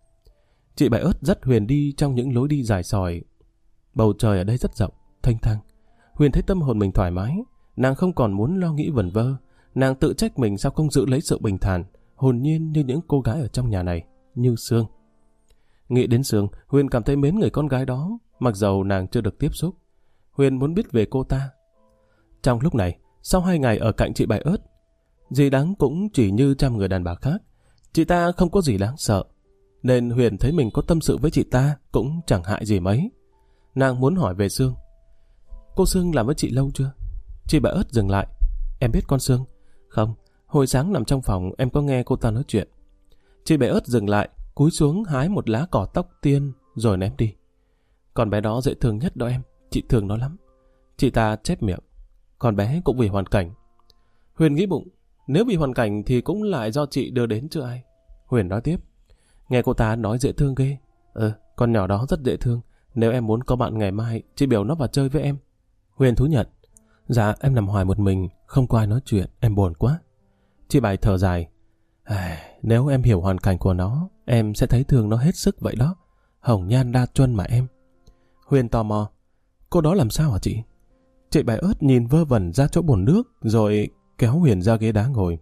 Chị Bảy Ớt dắt Huyền đi trong những lối đi dài sỏi. Bầu trời ở đây rất rộng, thanh thang. Huyền thấy tâm hồn mình thoải mái. Nàng không còn muốn lo nghĩ vẩn vơ. Nàng tự trách mình sao không giữ lấy sự bình thản, hồn nhiên như những cô gái ở trong nhà này, như Sương. Nghĩ đến Sương, Huyền cảm thấy mến người con gái đó, mặc dầu nàng chưa được tiếp xúc. Huyền muốn biết về cô ta. Trong lúc này, sau hai ngày ở cạnh chị Bảy Ớt, dì Đáng cũng chỉ như trăm người đàn bà khác. Chị ta không có gì đáng sợ, nên Huyền thấy mình có tâm sự với chị ta cũng chẳng hại gì mấy. Nàng muốn hỏi về Sương. Cô Sương làm với chị lâu chưa? Chị Bảy Ớt dừng lại. Em biết con Sương? Không, hồi sáng nằm trong phòng em có nghe cô ta nói chuyện. Chị Bảy Ớt dừng lại, cúi xuống hái một lá cỏ tóc tiên rồi ném đi. Con bé đó dễ thương nhất đó em, chị thương nó lắm. Chị ta chép miệng. Con bé cũng vì hoàn cảnh. Huyền nghĩ bụng, nếu vì hoàn cảnh thì cũng lại do chị đưa đến chứ ai. Huyền nói tiếp. Nghe cô ta nói dễ thương ghê. Ừ, con nhỏ đó rất dễ thương. Nếu em muốn có bạn ngày mai, chị biểu nó vào chơi với em. Huyền thú nhận. Dạ, em nằm hoài một mình, không có ai nói chuyện, em buồn quá. Chị Bảy thở dài. À, nếu em hiểu hoàn cảnh của nó, em sẽ thấy thương nó hết sức vậy đó. Hồng nhan đa chuân mà em. Huyền tò mò. Cô đó làm sao hả chị? Chị Bảy Ớt nhìn vơ vẩn ra chỗ bồn nước, rồi kéo Huyền ra ghế đá ngồi.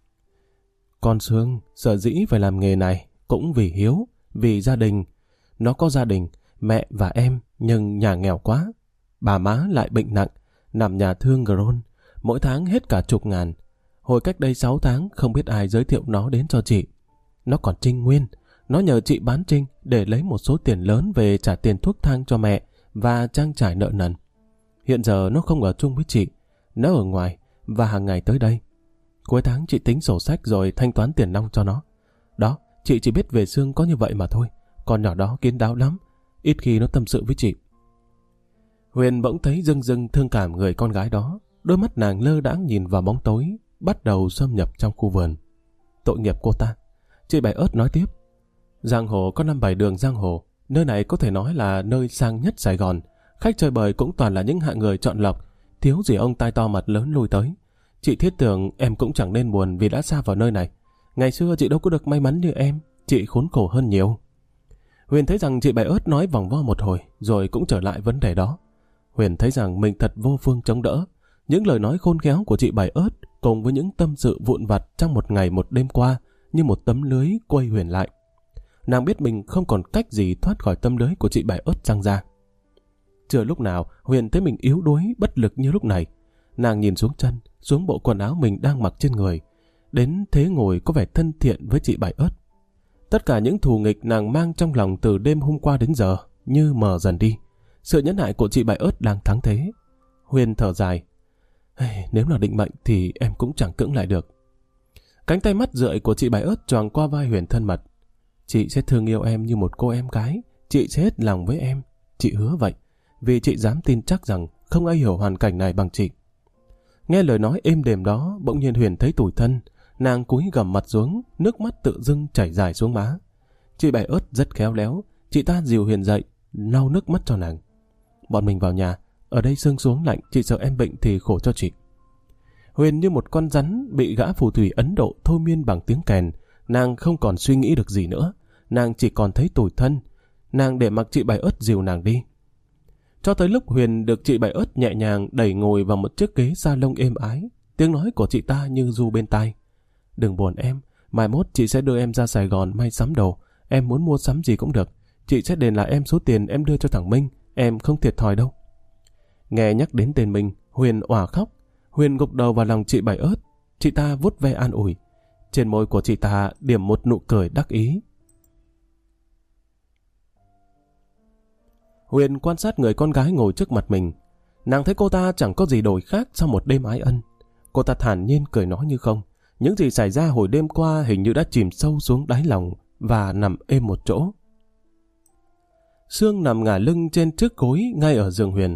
Con Sương sở dĩ phải làm nghề này cũng vì hiếu, vì gia đình. Nó có gia đình, mẹ và em, nhưng nhà nghèo quá. Bà má lại bệnh nặng, nằm nhà thương Gron, mỗi tháng hết cả chục ngàn. Hồi cách đây sáu tháng không biết ai giới thiệu nó đến cho chị. Nó còn trinh nguyên, nó nhờ chị bán trinh để lấy một số tiền lớn về trả tiền thuốc thang cho mẹ và trang trải nợ nần. Hiện giờ nó không ở chung với chị, nó ở ngoài và hàng ngày tới đây. Cuối tháng chị tính sổ sách rồi thanh toán tiền nong cho nó. Đó, chị chỉ biết về Sương có như vậy mà thôi. Con nhỏ đó kín đáo lắm, ít khi nó tâm sự với chị. Huyền bỗng thấy dưng dưng thương cảm người con gái đó. Đôi mắt nàng lơ đãng nhìn vào bóng tối, bắt đầu xâm nhập trong khu vườn. Tội nghiệp cô ta. Chị Bảy Ớt nói tiếp. Giang hồ có năm bảy đường giang hồ. Nơi này có thể nói là nơi sang nhất Sài Gòn. Khách chơi bời cũng toàn là những hạng người chọn lọc, thiếu gì ông tai to mặt lớn lui tới. Chị thiết tưởng em cũng chẳng nên buồn vì đã xa vào nơi này. Ngày xưa chị đâu có được may mắn như em, chị khốn khổ hơn nhiều. Huyền thấy rằng chị Bảy Ớt nói vòng vo một hồi, rồi cũng trở lại vấn đề đó. Huyền thấy rằng mình thật vô phương chống đỡ. Những lời nói khôn khéo của chị Bảy Ớt cùng với những tâm sự vụn vặt trong một ngày một đêm qua như một tấm lưới quây Huyền lại. Nàng biết mình không còn cách gì thoát khỏi tấm lưới của chị Bảy Ớt giăng ra. Chưa lúc nào Huyền thấy mình yếu đuối, bất lực như lúc này. Nàng nhìn xuống chân, xuống bộ quần áo mình đang mặc trên người. Đến thế ngồi có vẻ thân thiện với chị Bảy Ớt. Tất cả những thù nghịch nàng mang trong lòng từ đêm hôm qua đến giờ như mờ dần đi. Sự nhẫn nại của chị Bảy Ớt đang thắng thế. Huyền thở dài. Nếu là định mệnh thì em cũng chẳng cưỡng lại được. Cánh tay mắt rượi của chị Bảy Ớt choàng qua vai Huyền thân mật. Chị sẽ thương yêu em như một cô em gái. Chị sẽ hết lòng với em. Chị hứa vậy. Vì chị dám tin chắc rằng không ai hiểu hoàn cảnh này bằng chị. Nghe lời nói êm đềm đó, bỗng nhiên Huyền thấy tủi thân. Nàng cúi gằm mặt xuống, nước mắt tự dưng chảy dài xuống má. Chị Bảy Ớt rất khéo léo. Chị ta dìu Huyền dậy, lau nước mắt cho nàng. Bọn mình vào nhà. Ở đây sương xuống lạnh, chị sợ em bệnh thì khổ cho chị. Huyền như một con rắn bị gã phù thủy Ấn Độ thôi miên bằng tiếng kèn. Nàng không còn suy nghĩ được gì nữa. Nàng chỉ còn thấy tủi thân. Nàng để mặc chị Bảy Ớt dìu nàng đi. Cho tới lúc Huyền được chị Bảy Ớt nhẹ nhàng đẩy ngồi vào một chiếc ghế salon êm ái. Tiếng nói của chị ta như ru bên tai. Đừng buồn em, mai mốt chị sẽ đưa em ra Sài Gòn may sắm đồ. Em muốn mua sắm gì cũng được. Chị sẽ đền lại em số tiền em đưa cho thằng Minh. Em không thiệt thòi đâu. Nghe nhắc đến tên Minh, Huyền òa khóc. Huyền gục đầu vào lòng chị Bảy Ớt. Chị ta vuốt ve an ủi. Trên môi của chị ta điểm một nụ cười đắc ý. Huyền quan sát người con gái ngồi trước mặt mình. Nàng thấy cô ta chẳng có gì đổi khác sau một đêm ái ân. Cô ta thản nhiên cười nói như không. Những gì xảy ra hồi đêm qua hình như đã chìm sâu xuống đáy lòng và nằm êm một chỗ. Sương nằm ngả lưng trên chiếc gối ngay ở giường Huyền.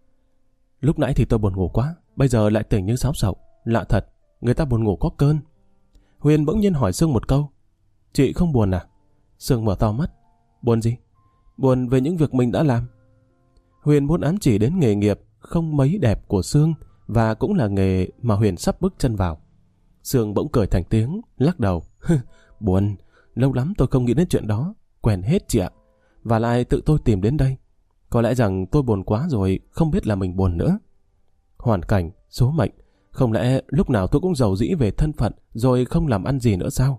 Lúc nãy thì tôi buồn ngủ quá, bây giờ lại tỉnh như sáo sậu. Lạ thật, người ta buồn ngủ có cơn. Huyền bỗng nhiên hỏi Sương một câu. Chị không buồn à? Sương mở to mắt. Buồn gì? Buồn về những việc mình đã làm. Huyền muốn ám chỉ đến nghề nghiệp không mấy đẹp của Sương và cũng là nghề mà Huyền sắp bước chân vào. Sương bỗng cười thành tiếng, lắc đầu. Buồn, lâu lắm tôi không nghĩ đến chuyện đó. Quen hết chị ạ. Và lại tự tôi tìm đến đây. Có lẽ rằng tôi buồn quá rồi, không biết là mình buồn nữa. Hoàn cảnh, số mệnh, không lẽ lúc nào tôi cũng giàu dĩ về thân phận rồi không làm ăn gì nữa sao?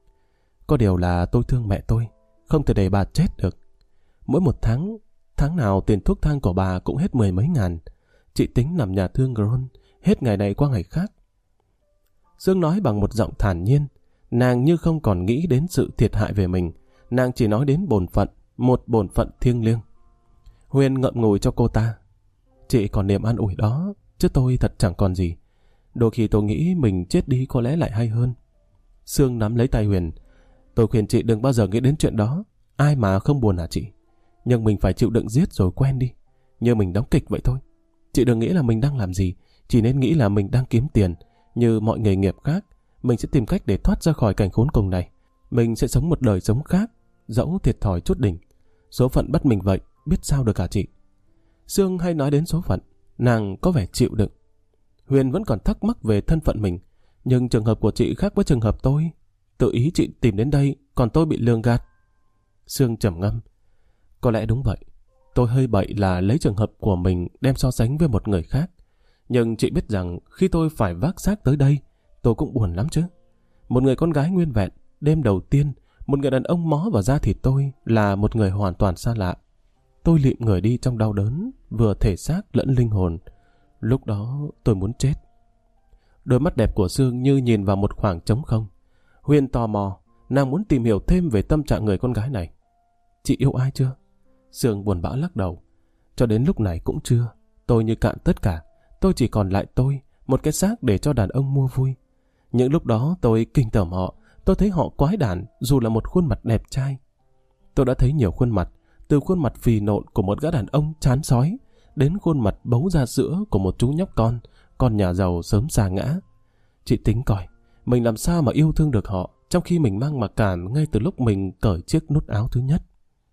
Có điều là tôi thương mẹ tôi, không thể để bà chết được. Mỗi một tháng, tháng nào tiền thuốc thang của bà cũng hết mười mấy ngàn. Chị tính nằm nhà thương Gron, hết ngày này qua ngày khác. Sương nói bằng một giọng thản nhiên. Nàng như không còn nghĩ đến sự thiệt hại về mình. Nàng chỉ nói đến bổn phận, một bổn phận thiêng liêng. Huyền ngậm ngùi cho cô ta. Chị còn niềm an ủi đó, chứ tôi thật chẳng còn gì. Đôi khi tôi nghĩ mình chết đi có lẽ lại hay hơn. Sương nắm lấy tay Huyền. Tôi khuyên chị đừng bao giờ nghĩ đến chuyện đó. Ai mà không buồn hả chị? Nhưng mình phải chịu đựng giết rồi quen đi. Như mình đóng kịch vậy thôi. Chị đừng nghĩ là mình đang làm gì. Chỉ nên nghĩ là mình đang kiếm tiền. Như mọi nghề nghiệp khác, mình sẽ tìm cách để thoát ra khỏi cảnh khốn cùng này. Mình sẽ sống một đời sống khác, dẫu thiệt thòi chút đỉnh. Số phận bắt mình vậy, biết sao được cả chị. Sương hay nói đến số phận, nàng có vẻ chịu đựng. Huyền vẫn còn thắc mắc về thân phận mình. Nhưng trường hợp của chị khác với trường hợp tôi. Tự ý chị tìm đến đây, còn tôi bị lường gạt. Sương trầm ngâm. Có lẽ đúng vậy. Tôi hơi bậy là lấy trường hợp của mình đem so sánh với một người khác. Nhưng chị biết rằng khi tôi phải vác xác tới đây, tôi cũng buồn lắm chứ. Một người con gái nguyên vẹn, đêm đầu tiên, một người đàn ông mó vào da thịt tôi là một người hoàn toàn xa lạ. Tôi lịm người đi trong đau đớn, vừa thể xác lẫn linh hồn. Lúc đó tôi muốn chết. Đôi mắt đẹp của Sương như nhìn vào một khoảng trống không. Huyền tò mò, nàng muốn tìm hiểu thêm về tâm trạng người con gái này. Chị yêu ai chưa? Sương buồn bã lắc đầu. Cho đến lúc này cũng chưa. Tôi như cạn tất cả. Tôi chỉ còn lại tôi, một cái xác để cho đàn ông mua vui. Những lúc đó tôi kinh tởm họ. Tôi thấy họ quái đản dù là một khuôn mặt đẹp trai. Tôi đã thấy nhiều khuôn mặt, từ khuôn mặt phì nộn của một gã đàn ông chán sói đến khuôn mặt bấu ra sữa của một chú nhóc con, con nhà giàu sớm sa ngã. Chị tính coi, mình làm sao mà yêu thương được họ trong khi mình mang mặc cảm ngay từ lúc mình cởi chiếc nút áo thứ nhất.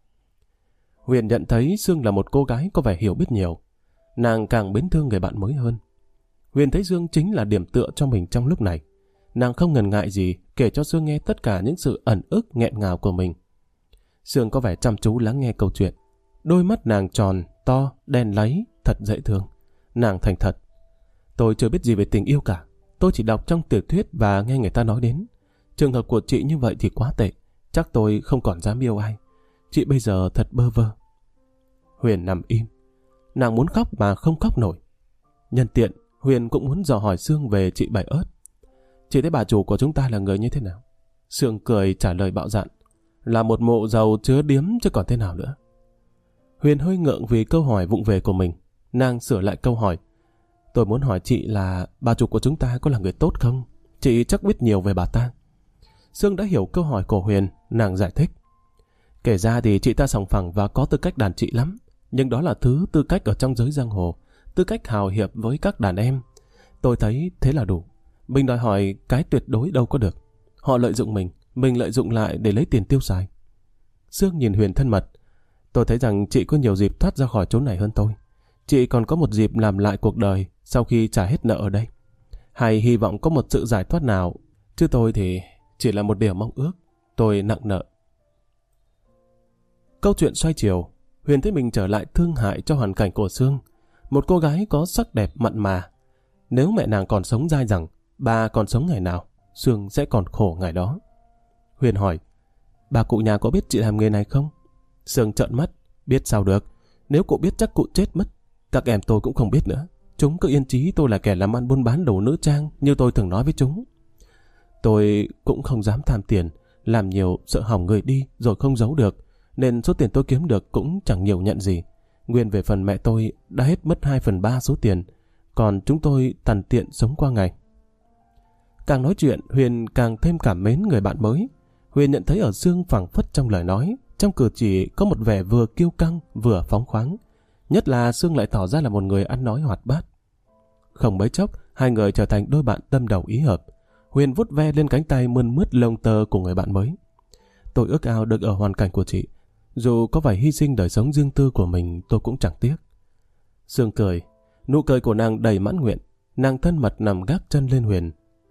Huyền nhận thấy Sương là một cô gái có vẻ hiểu biết nhiều. Nàng càng mến thương người bạn mới hơn. Huyền thấy Dương chính là điểm tựa cho mình trong lúc này. Nàng không ngần ngại gì kể cho Sương nghe tất cả những sự ẩn ức nghẹn ngào của mình. Sương có vẻ chăm chú lắng nghe câu chuyện. Đôi mắt nàng tròn, to, đen láy, thật dễ thương. Nàng thành thật. Tôi chưa biết gì về tình yêu cả. Tôi chỉ đọc trong tiểu thuyết và nghe người ta nói đến. Trường hợp của chị như vậy thì quá tệ. Chắc tôi không còn dám yêu ai. Chị bây giờ thật bơ vơ. Huyền nằm im. Nàng muốn khóc mà không khóc nổi. Nhân tiện, Huyền cũng muốn dò hỏi Sương về chị Bảy Ớt. Chị thấy bà chủ của chúng ta là người như thế nào? Sương cười trả lời bạo dạn. Là một mộ giàu chứa điếm chứ còn thế nào nữa. Huyền hơi ngượng vì câu hỏi vụng về của mình. Nàng sửa lại câu hỏi. Tôi muốn hỏi chị là bà chủ của chúng ta có là người tốt không? Chị chắc biết nhiều về bà ta. Sương đã hiểu câu hỏi của Huyền, nàng giải thích. Kể ra thì chị ta sòng phẳng và có tư cách đàn chị lắm. Nhưng đó là thứ tư cách ở trong giới giang hồ, tư cách hào hiệp với các đàn em. Tôi thấy thế là đủ. Mình đòi hỏi cái tuyệt đối đâu có được. Họ lợi dụng mình, mình lợi dụng lại để lấy tiền tiêu xài. Sương nhìn Huyền thân mật. Tôi thấy rằng chị có nhiều dịp thoát ra khỏi chỗ này hơn tôi. Chị còn có một dịp làm lại cuộc đời sau khi trả hết nợ ở đây. Hay hy vọng có một sự giải thoát nào. Chứ tôi thì chỉ là một điều mong ước. Tôi nặng nợ. Câu chuyện xoay chiều. Huyền thấy mình trở lại thương hại cho hoàn cảnh của Sương. Một cô gái có sắc đẹp mặn mà. Nếu mẹ nàng còn sống dai dẳng, bà còn sống ngày nào, Sương sẽ còn khổ ngày đó. Huyền hỏi, bà cụ nhà có biết chị làm nghề này không? Sương trợn mắt, biết sao được. Nếu cụ biết chắc cụ chết mất. Các em tôi cũng không biết nữa. Chúng cứ yên chí tôi là kẻ làm ăn buôn bán đồ nữ trang như tôi từng nói với chúng. Tôi cũng không dám tham tiền, làm nhiều sợ hỏng người đi rồi không giấu được, nên số tiền tôi kiếm được cũng chẳng nhiều nhận gì. Nguyên về phần mẹ tôi đã hết mất hai phần ba số tiền, còn chúng tôi tằn tiện sống qua ngày. Càng nói chuyện, Huyền càng thêm cảm mến người bạn mới. Huyền nhận thấy ở Sương phảng phất trong lời nói, trong cử chỉ có một vẻ vừa kiêu căng vừa phóng khoáng. Nhất là Sương lại tỏ ra là một người ăn nói hoạt bát. Không mấy chốc, hai người trở thành đôi bạn tâm đầu ý hợp. Huyền vuốt ve lên cánh tay mơn mướt lông tơ của người bạn mới. Tôi ước ao được ở hoàn cảnh của chị. Dù có phải hy sinh đời sống riêng tư của mình, tôi cũng chẳng tiếc. Sương cười. Nụ cười của nàng đầy mãn nguyện. Nàng thân mật nằm gác chân lên Huyền.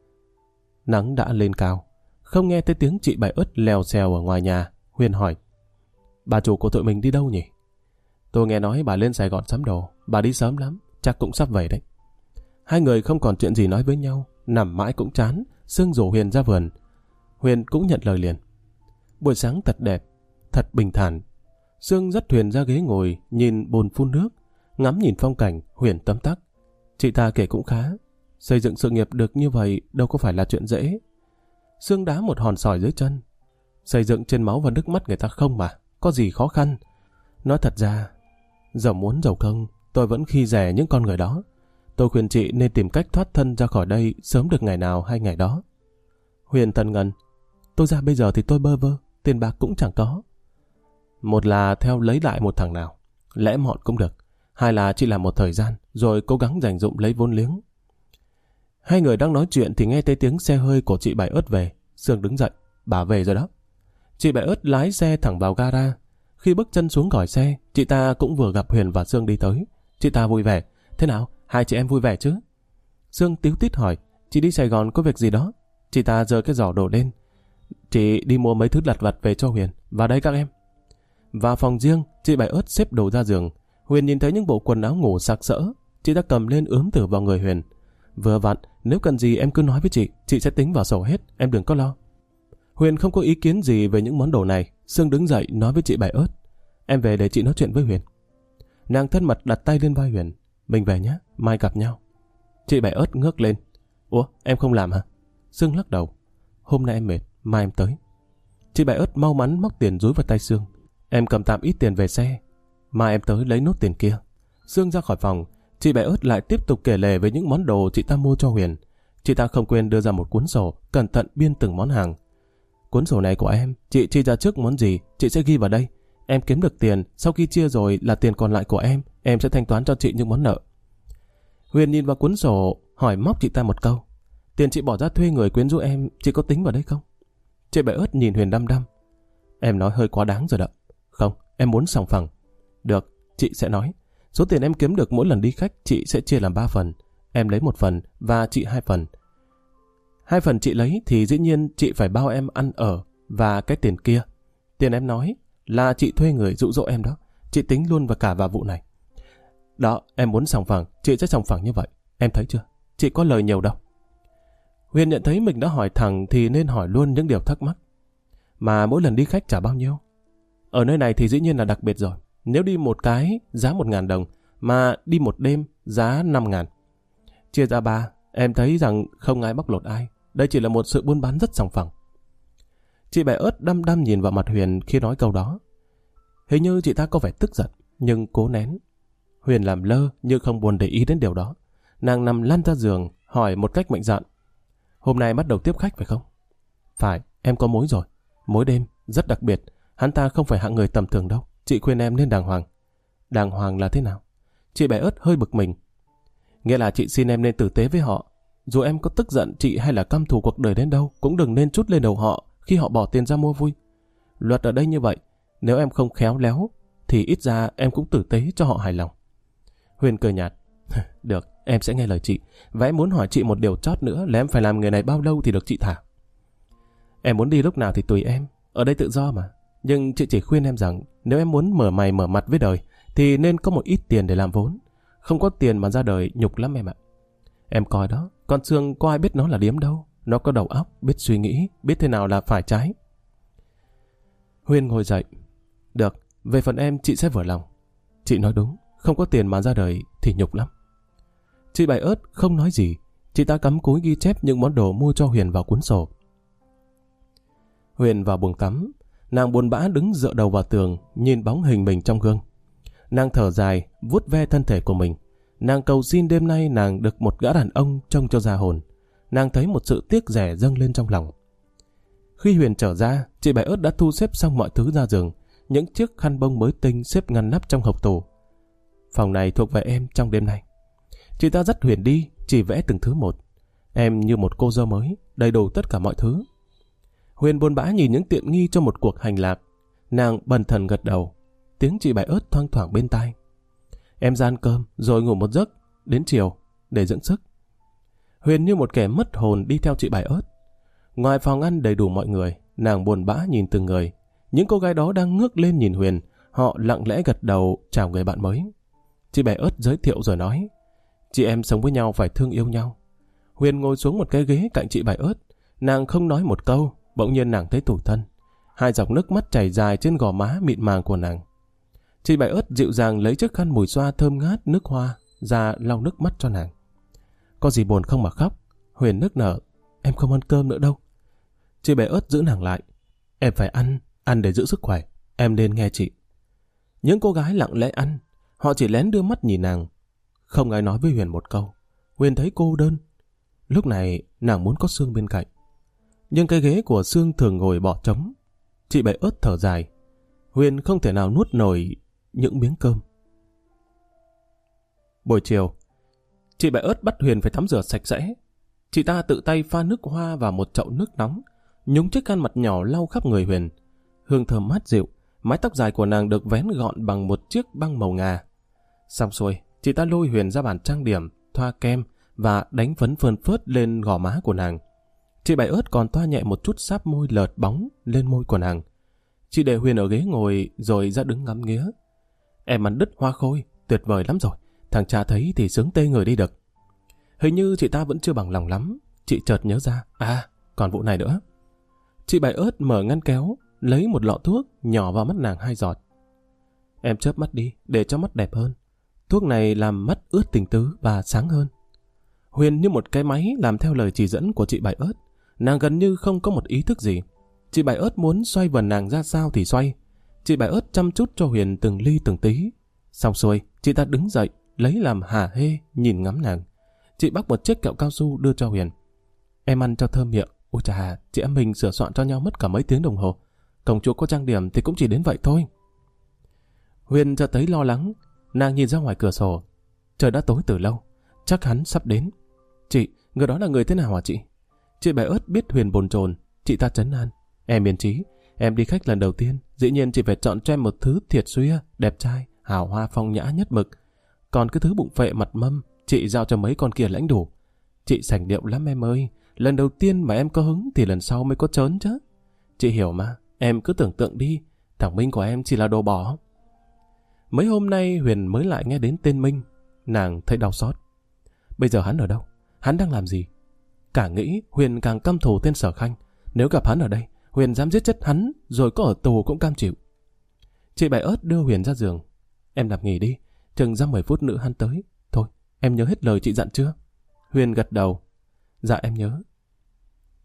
Nắng đã lên cao. Không nghe thấy tiếng chị Bảy Ớt lèo xèo ở ngoài nhà. Huyền hỏi, bà chủ của tụi mình đi đâu nhỉ? Tôi nghe nói bà lên Sài Gòn sắm đồ. Bà đi sớm lắm, chắc cũng sắp về đấy. Hai người không còn chuyện gì nói với nhau. Nằm mãi cũng chán. Sương rủ Huyền ra vườn. Huyền cũng nhận lời liền. Buổi sáng thật đẹp, thật bình thản. Sương dắt Huyền ra ghế ngồi, nhìn bồn phun nước, ngắm nhìn phong cảnh. Huyền tấm tắc. Chị ta kể cũng khá. Xây dựng sự nghiệp được như vậy đâu có phải là chuyện dễ. Sương đá một hòn sỏi dưới chân. Xây dựng trên máu và nước mắt người ta không mà, có gì khó khăn. Nói thật ra, giàu muốn giàu không, tôi vẫn khi dè những con người đó. Tôi khuyên chị nên tìm cách thoát thân ra khỏi đây sớm được ngày nào hay ngày đó. Huyền thần ngần. Tôi ra bây giờ thì tôi bơ vơ, tiền bạc cũng chẳng có. Một là theo lấy lại một thằng nào, lẽ mọn cũng được. Hai là chị làm một thời gian, rồi cố gắng dành dụm lấy vốn liếng. Hai người đang nói chuyện thì nghe thấy tiếng xe hơi của chị Bảy Ớt về. Sương đứng dậy, bà về rồi đó. Chị Bảy Ớt lái xe thẳng vào gara. Khi bước chân xuống còi xe, chị ta cũng vừa gặp Huyền và Sương đi tới. Chị ta vui vẻ. Thế nào, hai chị em vui vẻ chứ? Sương tíu tít hỏi, chị đi Sài Gòn có việc gì đó? Chị ta giơ cái giỏ đồ lên. Chị đi mua mấy thứ lặt vặt về cho Huyền. Vào đây các em. Vào phòng riêng, chị Bảy Ớt xếp đồ ra giường. Huyền nhìn thấy những bộ quần áo ngủ sặc sỡ. Chị ta cầm lên ướm thử vào người Huyền. Vừa vặn, nếu cần gì em cứ nói với chị, chị sẽ tính vào sổ hết, em đừng có lo. Huyền không có ý kiến gì về những món đồ này. Sương đứng dậy nói với chị Bảy Ớt, em về để chị nói chuyện với Huyền. Nàng thân mật đặt tay lên vai Huyền. Mình về nhé, mai gặp nhau. Chị Bảy Ớt ngước lên. Ủa, em không làm hả? Sương lắc đầu. Hôm nay em mệt, mai em tới. Chị Bảy Ớt mau mắn móc tiền dúi vào tay Sương. Em cầm tạm ít tiền về xe, mai em tới lấy nốt tiền kia. Sương ra khỏi phòng. Chị Bảy Ớt lại tiếp tục kể lể về những món đồ chị ta mua cho Huyền. Chị ta không quên đưa ra một cuốn sổ, cẩn thận biên từng món hàng. Cuốn sổ này của em, chị chi ra trước món gì, chị sẽ ghi vào đây. Em kiếm được tiền, sau khi chia rồi là tiền còn lại của em, em sẽ thanh toán cho chị những món nợ. Huyền nhìn vào cuốn sổ, hỏi móc chị ta một câu. Tiền chị bỏ ra thuê người quyến rũ em, chị có tính vào đây không? Chị Bảy Ớt nhìn Huyền đăm đăm. Em nói hơi quá đáng rồi đó. Không, em muốn sòng phẳng. Được, chị sẽ nói. Số tiền em kiếm được mỗi lần đi khách chị sẽ chia làm ba phần. Em lấy một phần và chị hai phần. Hai phần chị lấy thì dĩ nhiên chị phải bao em ăn ở và cái tiền kia. Tiền em nói là chị thuê người dụ dỗ em đó. Chị tính luôn vào cả vào vụ này. Đó, em muốn sòng phẳng, chị sẽ sòng phẳng như vậy. Em thấy chưa? Chị có lời nhiều đâu. Huyền nhận thấy mình đã hỏi thẳng thì nên hỏi luôn những điều thắc mắc. Mà mỗi lần đi khách trả bao nhiêu? Ở nơi này thì dĩ nhiên là đặc biệt rồi. Nếu đi một cái giá một ngàn đồng, mà đi một đêm giá năm ngàn. Chia ra ba, em thấy rằng không ai bóc lột ai. Đây chỉ là một sự buôn bán rất sòng phẳng. Chị Bảy ớt đăm đăm nhìn vào mặt Huyền khi nói câu đó. Hình như chị ta có vẻ tức giận, nhưng cố nén. Huyền làm lơ như không buồn để ý đến điều đó. Nàng nằm lăn ra giường, hỏi một cách mạnh dạn. Hôm nay bắt đầu tiếp khách phải không? Phải, em có mối rồi. Mối đêm, rất đặc biệt. Hắn ta không phải hạng người tầm thường đâu. Chị khuyên em nên đàng hoàng. Đàng hoàng là thế nào? Chị Bảy ớt hơi bực mình. Nghĩa là chị xin em nên tử tế với họ. Dù em có tức giận chị hay là căm thù cuộc đời đến đâu, cũng đừng nên trút lên đầu họ khi họ bỏ tiền ra mua vui. Luật ở đây như vậy, nếu em không khéo léo, thì ít ra em cũng tử tế cho họ hài lòng. Huyền cười nhạt. Được, em sẽ nghe lời chị. Và em muốn hỏi chị một điều chót nữa là em phải làm người này bao lâu thì được chị thả? Em muốn đi lúc nào thì tùy em. Ở đây tự do mà. Nhưng chị chỉ khuyên em rằng nếu em muốn mở mày mở mặt với đời thì nên có một ít tiền để làm vốn. Không có tiền mà ra đời nhục lắm em ạ. Em coi đó, con Sương có ai biết nó là điếm đâu. Nó có đầu óc, biết suy nghĩ, biết thế nào là phải trái. Huyền ngồi dậy. Được, về phần em chị sẽ vừa lòng. Chị nói đúng, không có tiền mà ra đời thì nhục lắm. Chị Bảy ớt không nói gì. Chị ta cắm cúi ghi chép những món đồ mua cho Huyền vào cuốn sổ. Huyền vào buồng tắm. Nàng buồn bã đứng dựa đầu vào tường, nhìn bóng hình mình trong gương. Nàng thở dài, vuốt ve thân thể của mình. Nàng cầu xin đêm nay nàng được một gã đàn ông trông cho ra hồn. Nàng thấy một sự tiếc rẻ dâng lên trong lòng. Khi Huyền trở ra, chị Bảy ớt đã thu xếp xong mọi thứ ra giường. Những chiếc khăn bông mới tinh xếp ngăn nắp trong hộc tủ. Phòng này thuộc về em trong đêm nay. Chị ta dắt Huyền đi, chỉ vẽ từng thứ một. Em như một cô dâu mới, đầy đủ tất cả mọi thứ. Huyền buồn bã nhìn những tiện nghi cho một cuộc hành lạc. Nàng bần thần gật đầu. Tiếng chị Bảy ớt thoang thoảng bên tai. Em ra ăn cơm rồi ngủ một giấc đến chiều để dưỡng sức. Huyền như một kẻ mất hồn đi theo chị Bảy ớt. Ngoài phòng ăn đầy đủ mọi người, nàng buồn bã nhìn từng người. Những cô gái đó đang ngước lên nhìn Huyền. Họ lặng lẽ gật đầu chào người bạn mới. Chị Bảy ớt giới thiệu rồi nói, chị em sống với nhau phải thương yêu nhau. Huyền ngồi xuống một cái ghế cạnh chị Bảy ớt. Nàng không nói một câu. Bỗng nhiên nàng thấy tủi thân. Hai dòng nước mắt chảy dài trên gò má mịn màng của nàng. Chị Bảy ớt dịu dàng lấy chiếc khăn mùi xoa thơm ngát nước hoa ra lau nước mắt cho nàng. Có gì buồn không mà khóc? Huyền nức nở. Em không ăn cơm nữa đâu. Chị Bảy ớt giữ nàng lại. Em phải ăn, ăn để giữ sức khỏe. Em nên nghe chị. Những cô gái lặng lẽ ăn. Họ chỉ lén đưa mắt nhìn nàng. Không ai nói với Huyền một câu. Huyền thấy cô đơn. Lúc này nàng muốn có Sương bên cạnh. Nhưng cái ghế của Sương thường ngồi bỏ trống. Chị Bảy ớt thở dài. Huyền không thể nào nuốt nổi những miếng cơm. Buổi chiều, chị Bảy ớt bắt Huyền phải tắm rửa sạch sẽ. Chị ta tự tay pha nước hoa vào một chậu nước nóng, nhúng chiếc khăn mặt nhỏ lau khắp người Huyền. Hương thơm mát dịu, mái tóc dài của nàng được vén gọn bằng một chiếc băng màu ngà. Xong xuôi, chị ta lôi Huyền ra bàn trang điểm, thoa kem và đánh phấn phơn phớt lên gò má của nàng. Chị Bảy ớt còn thoa nhẹ một chút sáp môi lợt bóng lên môi của nàng. Chị để Huyền ở ghế ngồi rồi ra đứng ngắm nghía. Em ăn đứt hoa khôi, tuyệt vời lắm rồi. Thằng cha thấy thì sướng tê người đi được. Hình như chị ta vẫn chưa bằng lòng lắm. Chị chợt nhớ ra, à, còn vụ này nữa. Chị Bảy ớt mở ngăn kéo, lấy một lọ thuốc, nhỏ vào mắt nàng hai giọt. Em chớp mắt đi, để cho mắt đẹp hơn. Thuốc này làm mắt ướt tình tứ và sáng hơn. Huyền như một cái máy làm theo lời chỉ dẫn của chị Bảy ớt. Nàng gần như không có một ý thức gì. Chị Bảy ớt muốn xoay vần nàng ra sao thì xoay. Chị Bảy ớt chăm chút cho Huyền từng ly từng tí. Xong xuôi, chị ta đứng dậy, lấy làm hả hê, nhìn ngắm nàng. Chị bắt một chiếc kẹo cao su đưa cho Huyền. Em ăn cho thơm miệng. Ôi chà, chị em mình sửa soạn cho nhau mất cả mấy tiếng đồng hồ. Công chúa có trang điểm thì cũng chỉ đến vậy thôi. Huyền chợt thấy lo lắng. Nàng nhìn ra ngoài cửa sổ. Trời đã tối từ lâu. Chắc hắn sắp đến. Chị, người đó là người thế nào hả chị? Chị Bảy ớt biết Huyền bồn chồn. Chị ta trấn an. Em yên trí. Em đi khách lần đầu tiên. Dĩ nhiên chị phải chọn cho em một thứ thiệt xuya, đẹp trai, hào hoa phong nhã nhất mực. Còn cái thứ bụng phệ mặt mâm, chị giao cho mấy con kia lãnh đủ. Chị sành điệu lắm em ơi. Lần đầu tiên mà em có hứng thì lần sau mới có trớn chứ. Chị hiểu mà. Em cứ tưởng tượng đi. Thằng Minh của em chỉ là đồ bỏ. Mấy hôm nay Huyền mới lại nghe đến tên Minh. Nàng thấy đau xót. Bây giờ hắn ở đâu? Hắn đang làm gì? Càng nghĩ Huyền càng căm thù tên Sở Khanh. Nếu gặp hắn ở đây, Huyền dám giết chết hắn, rồi có ở tù cũng cam chịu. Chị Bảy ớt đưa Huyền ra giường. Em nằm nghỉ đi, chừng ra mười phút nữa hắn tới. Thôi, em nhớ hết lời chị dặn chưa? Huyền gật đầu. Dạ em nhớ.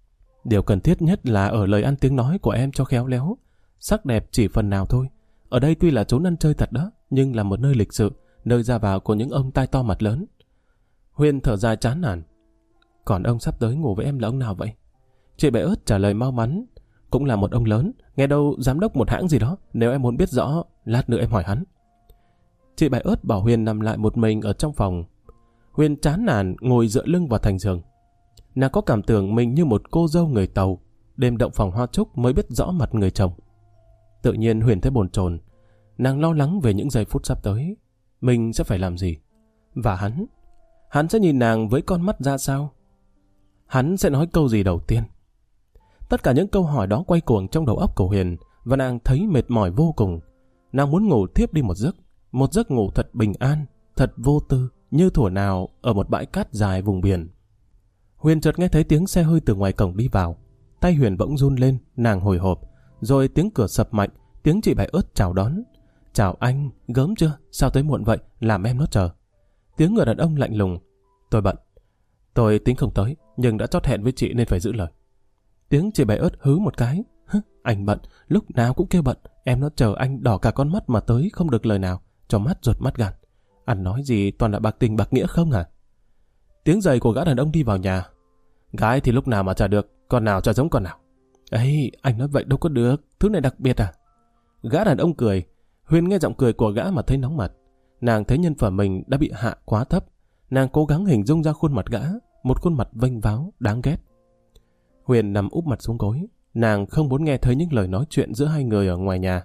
Điều cần thiết nhất là ở lời ăn tiếng nói của em cho khéo léo. Sắc đẹp chỉ phần nào thôi. Ở đây tuy là trốn ăn chơi thật đó, nhưng là một nơi lịch sự, nơi ra vào của những ông tai to mặt lớn. Huyền thở dài chán nản. Còn ông sắp tới ngủ với em là ông nào vậy? Chị Bảy Ớt trả lời mau mắn. Cũng là một ông lớn, nghe đâu giám đốc một hãng gì đó. Nếu em muốn biết rõ, lát nữa em hỏi hắn. Chị Bảy Ớt bảo Huyền nằm lại một mình ở trong phòng. Huyền chán nản ngồi dựa lưng vào thành giường. Nàng có cảm tưởng mình như một cô dâu người Tàu, đêm động phòng hoa trúc mới biết rõ mặt người chồng. Tự nhiên Huyền thấy bồn chồn. Nàng lo lắng về những giây phút sắp tới. Mình sẽ phải làm gì? Và hắn? Hắn sẽ nhìn nàng với con mắt ra sao? Hắn sẽ nói câu gì đầu tiên? Tất cả những câu hỏi đó quay cuồng trong đầu óc của Huyền, và nàng thấy mệt mỏi vô cùng. Nàng muốn ngủ thiếp đi một giấc, một giấc ngủ thật bình an, thật vô tư, như thuở nào ở một bãi cát dài vùng biển. Huyền chợt nghe thấy tiếng xe hơi từ ngoài cổng đi vào. Tay Huyền bỗng run lên, nàng hồi hộp. Rồi tiếng cửa sập mạnh, tiếng chị Bảy Ớt chào đón. Chào anh, gớm chưa? Sao tới muộn vậy? Làm em nó chờ. Tiếng người đàn ông lạnh lùng. Tôi bận. Tôi tính không tới, nhưng đã chót hẹn với chị nên phải giữ lời. Tiếng chị Bảy Ớt hứ một cái. Anh bận, lúc nào cũng kêu bận. Em nó chờ anh đỏ cả con mắt mà tới không được lời nào. Cho mắt ruột mắt gan. Anh nói gì toàn là bạc tình bạc nghĩa không hả? Tiếng giày của gã đàn ông đi vào nhà. Gái thì lúc nào mà trả được, con nào trả giống con nào. Ấy, anh nói vậy đâu có được, thứ này đặc biệt à? Gã đàn ông cười. Huyền nghe giọng cười của gã mà thấy nóng mặt. Nàng thấy nhân phẩm mình đã bị hạ quá thấp. Nàng cố gắng hình dung ra khuôn mặt gã, một khuôn mặt vênh váo, đáng ghét. Huyền nằm úp mặt xuống gối. Nàng không muốn nghe thấy những lời nói chuyện giữa hai người ở ngoài nhà.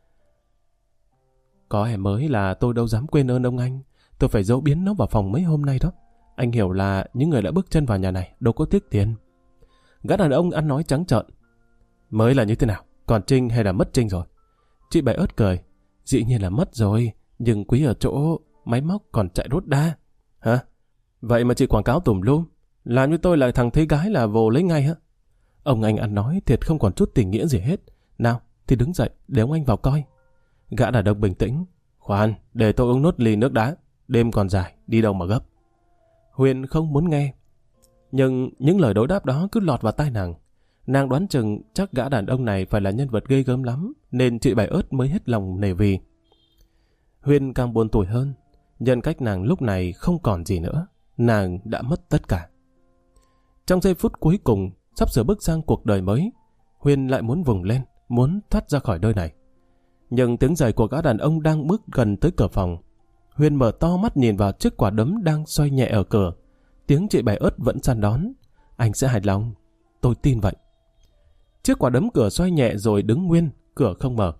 Có em mới là tôi đâu dám quên ơn ông anh. Tôi phải giấu biến nó vào phòng mấy hôm nay đó. Anh hiểu là những người đã bước chân vào nhà này đâu có tiếc tiền. Gã đàn ông ăn nói trắng trợn. Mới là như thế nào? Còn Trinh hay là mất Trinh rồi? Chị Bảy Ớt cười. Dĩ nhiên là mất rồi, nhưng quý ở chỗ máy móc còn chạy rốt đa. Hả? Vậy mà chị quảng cáo tùm lum. Làm như tôi là thằng thấy gái là vồ lấy ngay hả? Ông anh ăn nói thiệt không còn chút tình nghĩa gì hết. Nào, thì đứng dậy để ông anh vào coi. Gã đàn ông bình tĩnh. Khoan, để tôi uống nốt ly nước đá. Đêm còn dài, đi đâu mà gấp. Huyền không muốn nghe. Nhưng những lời đối đáp đó cứ lọt vào tai nàng. Nàng đoán chừng chắc gã đàn ông này phải là nhân vật ghê gớm lắm, nên chị Bảy Ớt mới hết lòng nể vì. Huyền càng buồn tủi hơn. Nhân cách nàng lúc này không còn gì nữa. Nàng đã mất tất cả. Trong giây phút cuối cùng, sắp sửa bước sang cuộc đời mới, Huyền lại muốn vùng lên, muốn thoát ra khỏi nơi này. Nhưng tiếng giày của gã đàn ông đang bước gần tới cửa phòng. Huyền mở to mắt nhìn vào chiếc quả đấm đang xoay nhẹ ở cửa. Tiếng chị Bảy Ớt vẫn săn đón. Anh sẽ hài lòng. Tôi tin vậy. Chiếc quả đấm cửa xoay nhẹ rồi đứng nguyên, cửa không mở.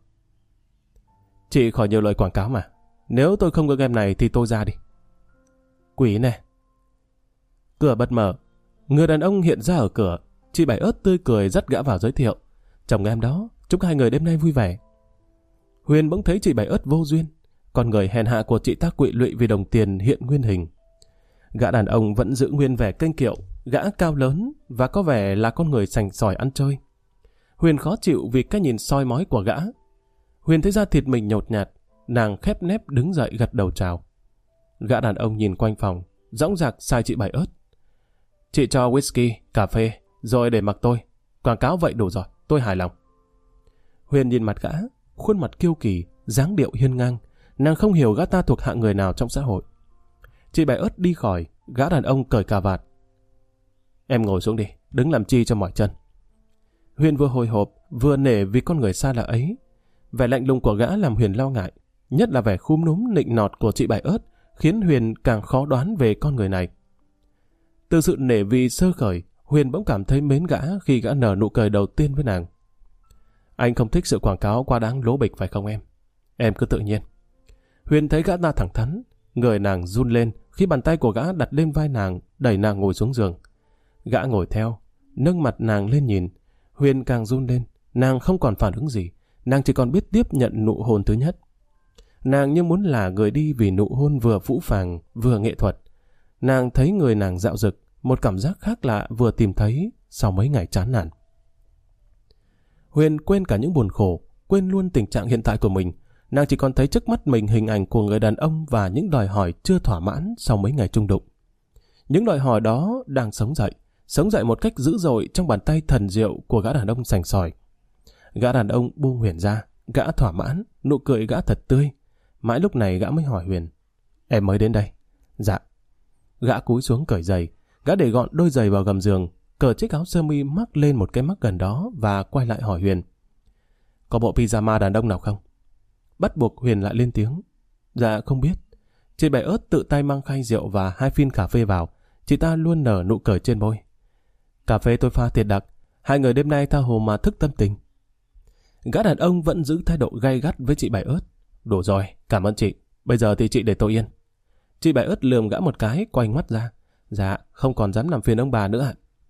Chị khỏi nhiều lời quảng cáo mà. Nếu tôi không có game này thì tôi ra đi. Quỷ nè. Cửa bật mở. Người đàn ông hiện ra ở cửa. Chị Bảy Ớt tươi cười dắt gã vào giới thiệu. Chồng em đó, chúc hai người đêm nay vui vẻ. Huyền bỗng thấy chị Bảy Ớt vô duyên. Con người hèn hạ của chị ta quỵ lụy vì đồng tiền hiện nguyên hình. Gã đàn ông vẫn giữ nguyên vẻ kênh kiệu, gã cao lớn và có vẻ là con người sành sỏi ăn chơi. Huyền khó chịu vì cái nhìn soi mói của gã. Huyền thấy da thịt mình nhột nhạt, nàng khép nép đứng dậy gật đầu chào. Gã đàn ông nhìn quanh phòng, dõng dạc sai chị Bảy Ớt. Chị cho whisky, cà phê, rồi để mặc tôi. Quảng cáo vậy đủ rồi, tôi hài lòng. Huyền nhìn mặt gã, khuôn mặt kiêu kỳ, dáng điệu hiên ngang. Nàng không hiểu gã ta thuộc hạng người nào trong xã hội. Chị Bảy Ớt đi khỏi, gã đàn ông cởi cà vạt. Em ngồi xuống đi, đứng làm chi cho mỏi chân. Huyền vừa hồi hộp, vừa nể vì con người xa lạ ấy. Vẻ lạnh lùng của gã làm Huyền lo ngại, nhất là vẻ khúm núm nịnh nọt của chị Bảy Ớt khiến Huyền càng khó đoán về con người này. Từ sự nể vì sơ khởi, Huyền bỗng cảm thấy mến gã khi gã nở nụ cười đầu tiên với nàng. Anh không thích sự quảng cáo quá đáng lố bịch phải không em? Em cứ tự nhiên. Huyền thấy gã ta thẳng thắn, người nàng run lên khi bàn tay của gã đặt lên vai nàng, đẩy nàng ngồi xuống giường. Gã ngồi theo, nâng mặt nàng lên nhìn. Huyền càng run lên, nàng không còn phản ứng gì, nàng chỉ còn biết tiếp nhận nụ hôn thứ nhất. Nàng như muốn là người đi vì nụ hôn vừa phũ phàng vừa nghệ thuật. Nàng thấy người nàng dạo dực, một cảm giác khác lạ vừa tìm thấy sau mấy ngày chán nản. Huyền quên cả những buồn khổ, quên luôn tình trạng hiện tại của mình. Nàng chỉ còn thấy trước mắt mình hình ảnh của người đàn ông và những đòi hỏi chưa thỏa mãn sau mấy ngày chung đụng. Những đòi hỏi đó đang sống dậy, sống dậy một cách dữ dội trong bàn tay thần diệu của gã đàn ông sành sỏi. Gã đàn ông buông Huyền ra, gã thỏa mãn, nụ cười gã thật tươi. Mãi lúc này gã mới hỏi Huyền, em mới đến đây? Dạ. Gã cúi xuống cởi giày, gã để gọn đôi giày vào gầm giường, cởi chiếc áo sơ mi mắc lên một cái mắc gần đó và quay lại hỏi Huyền, có bộ pyjama đàn ông nào không? Bắt buộc Huyền lại lên tiếng, dạ không biết. Chị Bảy Ớt tự tay mang khay rượu và hai phin cà phê vào, chị ta luôn nở nụ cười trên môi. Cà phê tôi pha thiệt đặc, hai người đêm nay tha hồ mà thức tâm tình. Gã đàn ông vẫn giữ thái độ gay gắt với chị Bảy Ớt. Đủ rồi, cảm ơn chị, bây giờ thì chị để tôi yên. Chị Bảy Ớt lườm gã một cái, quay mắt ra. Dạ, không còn dám làm phiền ông bà nữa ạ.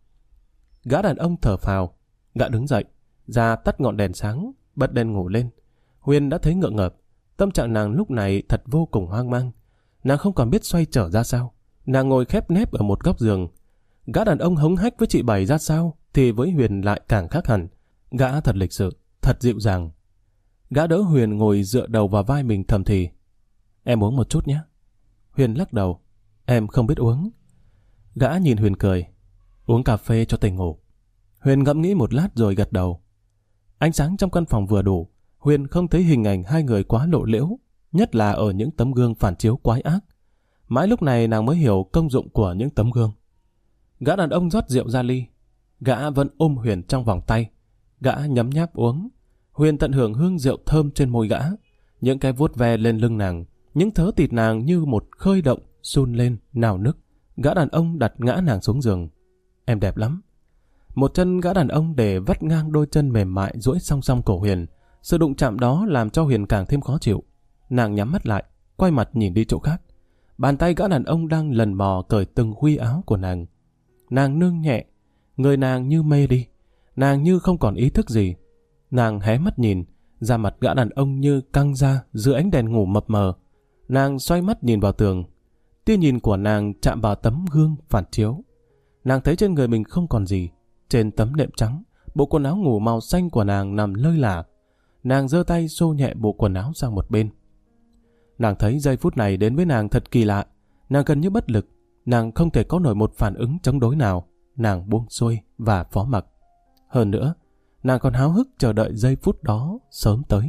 Gã đàn ông thở phào, gã đứng dậy, ra tắt ngọn đèn sáng, bật đèn ngủ lên. Huyền đã thấy ngượng ngợp, tâm trạng nàng lúc này thật vô cùng hoang mang. Nàng không còn biết xoay trở ra sao. Nàng ngồi khép nép ở một góc giường. Gã đàn ông hống hách với chị Bảy ra sao, thì với Huyền lại càng khác hẳn. Gã thật lịch sự, thật dịu dàng. Gã đỡ Huyền ngồi dựa đầu vào vai mình thầm thì, em uống một chút nhé. Huyền lắc đầu, em không biết uống. Gã nhìn Huyền cười, uống cà phê cho tỉnh ngủ. Huyền ngẫm nghĩ một lát rồi gật đầu. Ánh sáng trong căn phòng vừa đủ, Huyền không thấy hình ảnh hai người quá lộ liễu, nhất là ở những tấm gương phản chiếu quái ác. Mãi lúc này nàng mới hiểu công dụng của những tấm gương. Gã đàn ông rót rượu ra ly, gã vẫn ôm Huyền trong vòng tay. Gã nhấm nháp uống. Huyền tận hưởng hương rượu thơm trên môi gã, những cái vuốt ve lên lưng nàng, những thớ thịt nàng như một khơi động sun lên nao nức. Gã đàn ông đặt ngã nàng xuống giường. Em đẹp lắm. Một chân gã đàn ông để vắt ngang đôi chân mềm mại duỗi song song cổ Huyền. Sự đụng chạm đó làm cho Huyền càng thêm khó chịu. Nàng nhắm mắt lại, quay mặt nhìn đi chỗ khác. Bàn tay gã đàn ông đang lần mò cởi từng khuy áo của nàng. Nàng nương nhẹ, người nàng như mê đi. Nàng như không còn ý thức gì. Nàng hé mắt nhìn, da mặt gã đàn ông như căng ra dưới ánh đèn ngủ mập mờ. Nàng xoay mắt nhìn vào tường. Tia nhìn của nàng chạm vào tấm gương phản chiếu. Nàng thấy trên người mình không còn gì. Trên tấm nệm trắng, bộ quần áo ngủ màu xanh của nàng nằm lơi lả. Nàng giơ tay xô nhẹ bộ quần áo sang một bên. Nàng thấy giây phút này đến với nàng thật kỳ lạ. Nàng gần như bất lực. Nàng không thể có nổi một phản ứng chống đối nào. Nàng buông xuôi và phó mặc. Hơn nữa, nàng còn háo hức chờ đợi giây phút đó sớm tới.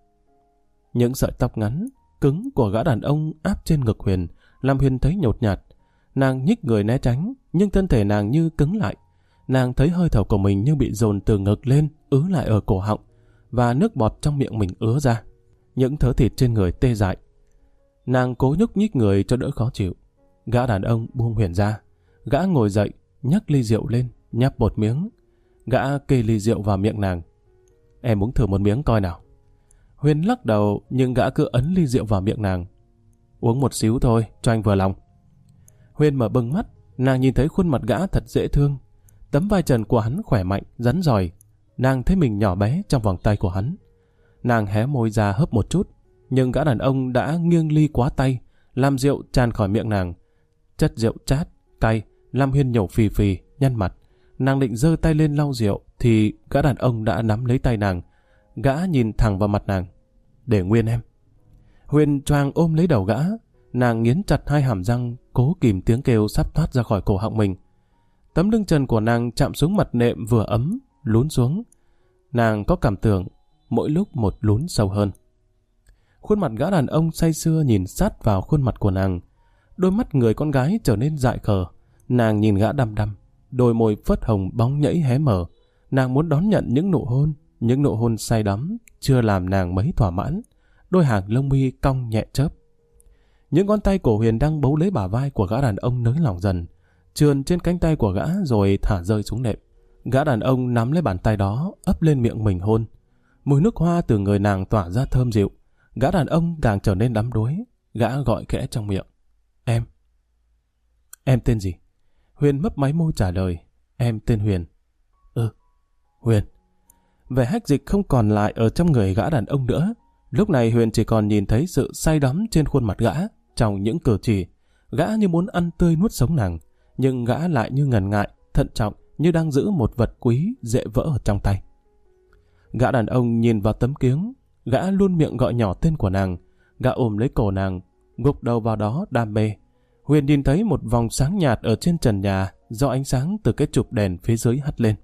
Những sợi tóc ngắn, cứng của gã đàn ông áp trên ngực Huyền làm Huyền thấy nhột nhạt. Nàng nhích người né tránh, nhưng thân thể nàng như cứng lại. Nàng thấy hơi thở của mình như bị dồn từ ngực lên, ứ lại ở cổ họng, và nước bọt trong miệng mình ứa ra. Những thớ thịt trên người tê dại. Nàng cố nhúc nhích người cho đỡ khó chịu. Gã đàn ông buông Huyền ra. Gã ngồi dậy, nhấc ly rượu lên, nhấp một miếng. Gã kê ly rượu vào miệng nàng. Em muốn thử một miếng coi nào. Huyền lắc đầu, nhưng gã cứ ấn ly rượu vào miệng nàng. Uống một xíu thôi, cho anh vừa lòng. Huyền mở bừng mắt, nàng nhìn thấy khuôn mặt gã thật dễ thương. Tấm vai trần của hắn khỏe mạnh, rắn rỏi. Nàng thấy mình nhỏ bé trong vòng tay của hắn. Nàng hé môi ra hớp một chút, nhưng gã đàn ông đã nghiêng ly quá tay, làm rượu tràn khỏi miệng nàng. Chất rượu chát, cay, làm Huyền nhổ phì phì, nhăn mặt. Nàng định giơ tay lên lau rượu thì gã đàn ông đã nắm lấy tay nàng. Gã nhìn thẳng vào mặt nàng. Để nguyên em. Huyền choàng ôm lấy đầu gã. Nàng nghiến chặt hai hàm răng, cố kìm tiếng kêu sắp thoát ra khỏi cổ họng mình. Tấm lưng trần của nàng chạm xuống mặt nệm vừa ấm, lún xuống. Nàng có cảm tưởng mỗi lúc một lún sâu hơn. Khuôn mặt gã đàn ông say sưa nhìn sát vào khuôn mặt của nàng. Đôi mắt người con gái trở nên dại khờ. Nàng nhìn gã đăm đăm, đôi môi phớt hồng bóng nhẫy hé mở. Nàng muốn đón nhận những nụ hôn, những nụ hôn say đắm chưa làm nàng mấy thỏa mãn. Đôi hàng lông mi cong nhẹ chớp. Những ngón tay của Huyền đang bấu lấy bả vai của gã đàn ông nới lỏng dần, trườn trên cánh tay của gã rồi thả rơi xuống nệm. Gã đàn ông nắm lấy bàn tay đó, ấp lên miệng mình hôn. Mùi nước hoa từ người nàng tỏa ra thơm dịu. Gã đàn ông càng trở nên đắm đuối. Gã gọi khẽ trong miệng. Em. Em tên gì? Huyền mấp máy môi trả lời. Em tên Huyền. Ừ, Huyền. Vẻ hách dịch không còn lại ở trong người gã đàn ông nữa. Lúc này Huyền chỉ còn nhìn thấy sự say đắm trên khuôn mặt gã, trong những cử chỉ. Gã như muốn ăn tươi nuốt sống nàng, nhưng gã lại như ngần ngại, thận trọng, như đang giữ một vật quý dễ vỡ ở trong tay. Gã đàn ông nhìn vào tấm kiếng, gã luôn miệng gọi nhỏ tên của nàng. Gã ôm lấy cổ nàng, gục đầu vào đó đam mê. Huyền nhìn thấy một vòng sáng nhạt ở trên trần nhà, do ánh sáng từ cái chụp đèn phía dưới hắt lên.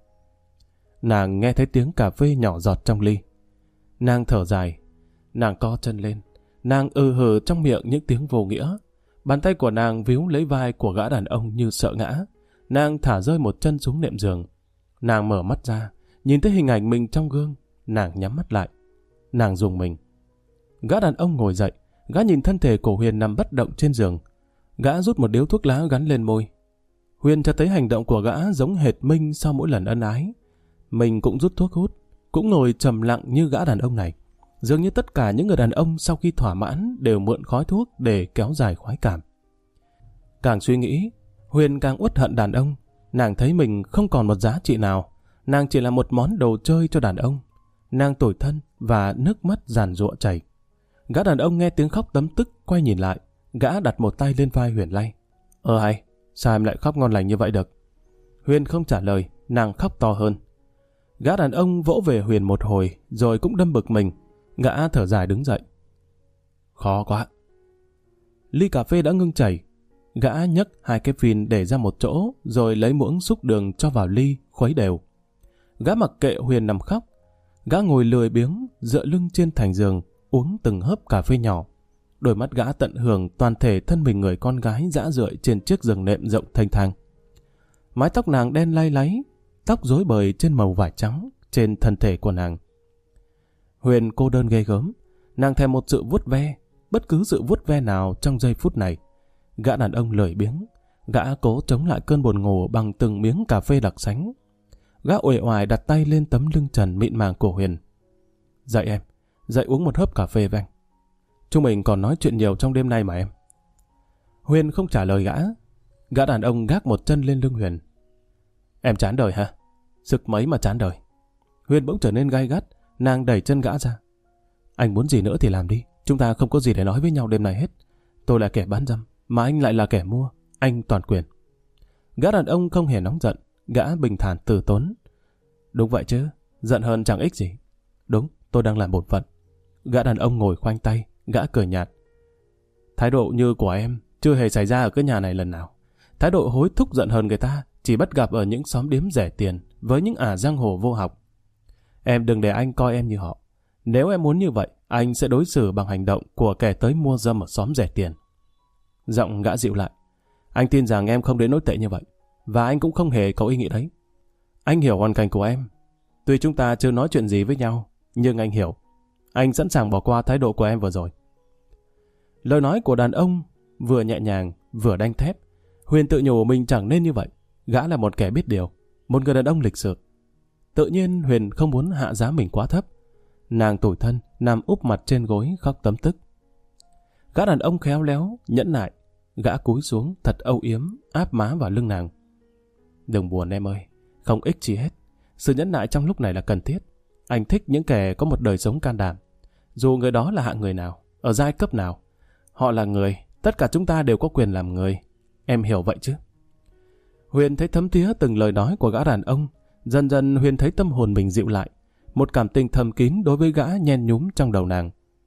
Nàng nghe thấy tiếng cà phê nhỏ giọt trong ly. Nàng thở dài, nàng co chân lên, nàng ư hừ trong miệng những tiếng vô nghĩa. Bàn tay của nàng víu lấy vai của gã đàn ông như sợ ngã. Nàng thả rơi một chân xuống nệm giường. Nàng mở mắt ra, nhìn thấy hình ảnh mình trong gương. Nàng nhắm mắt lại. Nàng rùng mình. Gã đàn ông ngồi dậy, gã nhìn thân thể của Huyền nằm bất động trên giường. Gã rút một điếu thuốc lá gắn lên môi. Huyền cho thấy hành động của gã giống hệt Minh sau mỗi lần ân ái. Mình cũng rút thuốc hút, cũng ngồi trầm lặng như gã đàn ông này. Dường như tất cả những người đàn ông sau khi thỏa mãn đều mượn khói thuốc để kéo dài khoái cảm. Càng suy nghĩ, Huyền càng uất hận đàn ông. Nàng thấy mình không còn một giá trị nào. Nàng chỉ là một món đồ chơi cho đàn ông. Nàng tủi thân và nước mắt giàn giụa chảy. Gã đàn ông nghe tiếng khóc tấm tức quay nhìn lại. Gã đặt một tay lên vai Huyền lay. Ơ hay, sao em lại khóc ngon lành như vậy được? Huyền không trả lời, nàng khóc to hơn. Gã đàn ông vỗ về Huyền một hồi rồi cũng đâm bực mình. Gã thở dài đứng dậy. Khó quá. Ly cà phê đã ngưng chảy. Gã nhấc hai cái phin để ra một chỗ rồi lấy muỗng xúc đường cho vào ly khuấy đều. Gã mặc kệ Huyền nằm khóc. Gã ngồi lười biếng dựa lưng trên thành giường uống từng hớp cà phê nhỏ. Đôi mắt gã tận hưởng toàn thể thân mình người con gái dã rượi trên chiếc giường nệm rộng thênh thang. Mái tóc nàng đen lay láy, tóc rối bời trên màu vải trắng trên thân thể của nàng. Huyền cô đơn ghê gớm, nàng thèm một sự vuốt ve, bất cứ sự vuốt ve nào trong giây phút này. Gã đàn ông lười biếng, gã cố chống lại cơn buồn ngủ bằng từng miếng cà phê đặc sánh. Gã uể oải đặt tay lên tấm lưng trần mịn màng của Huyền. Dậy em, dậy uống một hớp cà phê với anh. Chúng mình còn nói chuyện nhiều trong đêm nay mà em. Huyền không trả lời gã. Gã đàn ông gác một chân lên lưng Huyền. Em chán đời hả? Sực mấy mà chán đời. Huyền bỗng trở nên gay gắt, nàng đẩy chân gã ra. Anh muốn gì nữa thì làm đi, chúng ta không có gì để nói với nhau đêm nay hết. Tôi là kẻ bán dâm, mà anh lại là kẻ mua, anh toàn quyền. Gã đàn ông không hề nóng giận, gã bình thản từ tốn. Đúng vậy chứ, giận hơn chẳng ích gì. Đúng, tôi đang làm bổn phận. Gã đàn ông ngồi khoanh tay, gã cười nhạt. Thái độ như của em chưa hề xảy ra ở cái nhà này lần nào. Thái độ hối thúc giận hờn người ta chỉ bắt gặp ở những xóm điếm rẻ tiền với những ả giang hồ vô học. Em đừng để anh coi em như họ. Nếu em muốn như vậy, anh sẽ đối xử bằng hành động của kẻ tới mua dâm ở xóm rẻ tiền. Giọng gã dịu lại. Anh tin rằng em không đến nỗi tệ như vậy, và anh cũng không hề có ý nghĩ đấy. Anh hiểu hoàn cảnh của em. Tuy chúng ta chưa nói chuyện gì với nhau, nhưng anh hiểu. Anh sẵn sàng bỏ qua thái độ của em vừa rồi. Lời nói của đàn ông vừa nhẹ nhàng, vừa đanh thép. Huyền tự nhủ mình chẳng nên như vậy. Gã là một kẻ biết điều, một người đàn ông lịch sự. Tự nhiên Huyền không muốn hạ giá mình quá thấp. Nàng tủi thân, nằm úp mặt trên gối khóc tấm tức. Gã đàn ông khéo léo, nhẫn nại. Gã cúi xuống thật âu yếm, áp má vào lưng nàng. Đừng buồn em ơi, không ích gì hết. Sự nhẫn nại trong lúc này là cần thiết. Anh thích những kẻ có một đời sống can đảm. Dù người đó là hạng người nào, ở giai cấp nào. Họ là người, tất cả chúng ta đều có quyền làm người. Em hiểu vậy chứ? Huyền thấy thấm thía từng lời nói của gã đàn ông. Dần dần Huyền thấy tâm hồn mình dịu lại. Một cảm tình thầm kín đối với gã nhen nhúm trong đầu nàng.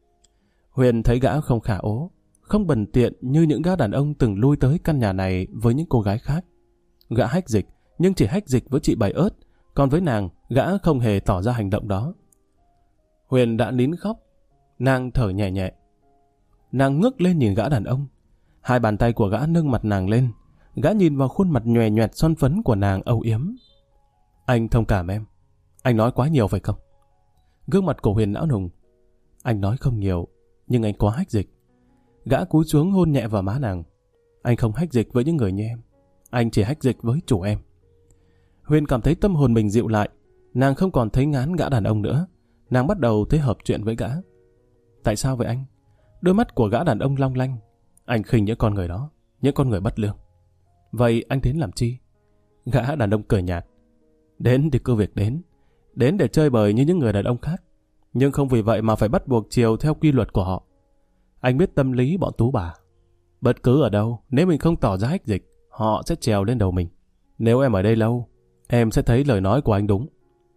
Huyền thấy gã không khả ố, không bần tiện như những gã đàn ông từng lui tới căn nhà này với những cô gái khác. Gã hách dịch, nhưng chỉ hách dịch với chị Bảy Ớt, còn với nàng, gã không hề tỏ ra hành động đó. Huyền đã nín khóc, nàng thở nhẹ nhẹ. Nàng ngước lên nhìn gã đàn ông. Hai bàn tay của gã nâng mặt nàng lên. Gã nhìn vào khuôn mặt nhòe nhoẹt son phấn của nàng âu yếm. Anh thông cảm em. Anh nói quá nhiều phải không? Gương mặt của Huyền não nùng. Anh nói không nhiều, nhưng anh quá hách dịch. Gã cúi xuống hôn nhẹ vào má nàng. Anh không hách dịch với những người như em. Anh chỉ hách dịch với chủ em. Huyền cảm thấy tâm hồn mình dịu lại. Nàng không còn thấy ngán gã đàn ông nữa. Nàng bắt đầu thấy hợp chuyện với gã. Tại sao vậy anh? Đôi mắt của gã đàn ông long lanh. Anh khinh những con người đó, những con người bất lương. Vậy anh đến làm chi? Gã đàn ông cười nhạt. Đến thì cứ việc đến. Đến để chơi bời như những người đàn ông khác. Nhưng không vì vậy mà phải bắt buộc chiều theo quy luật của họ. Anh biết tâm lý bọn tú bà. Bất cứ ở đâu, nếu mình không tỏ ra hách dịch, họ sẽ trèo lên đầu mình. Nếu em ở đây lâu, em sẽ thấy lời nói của anh đúng.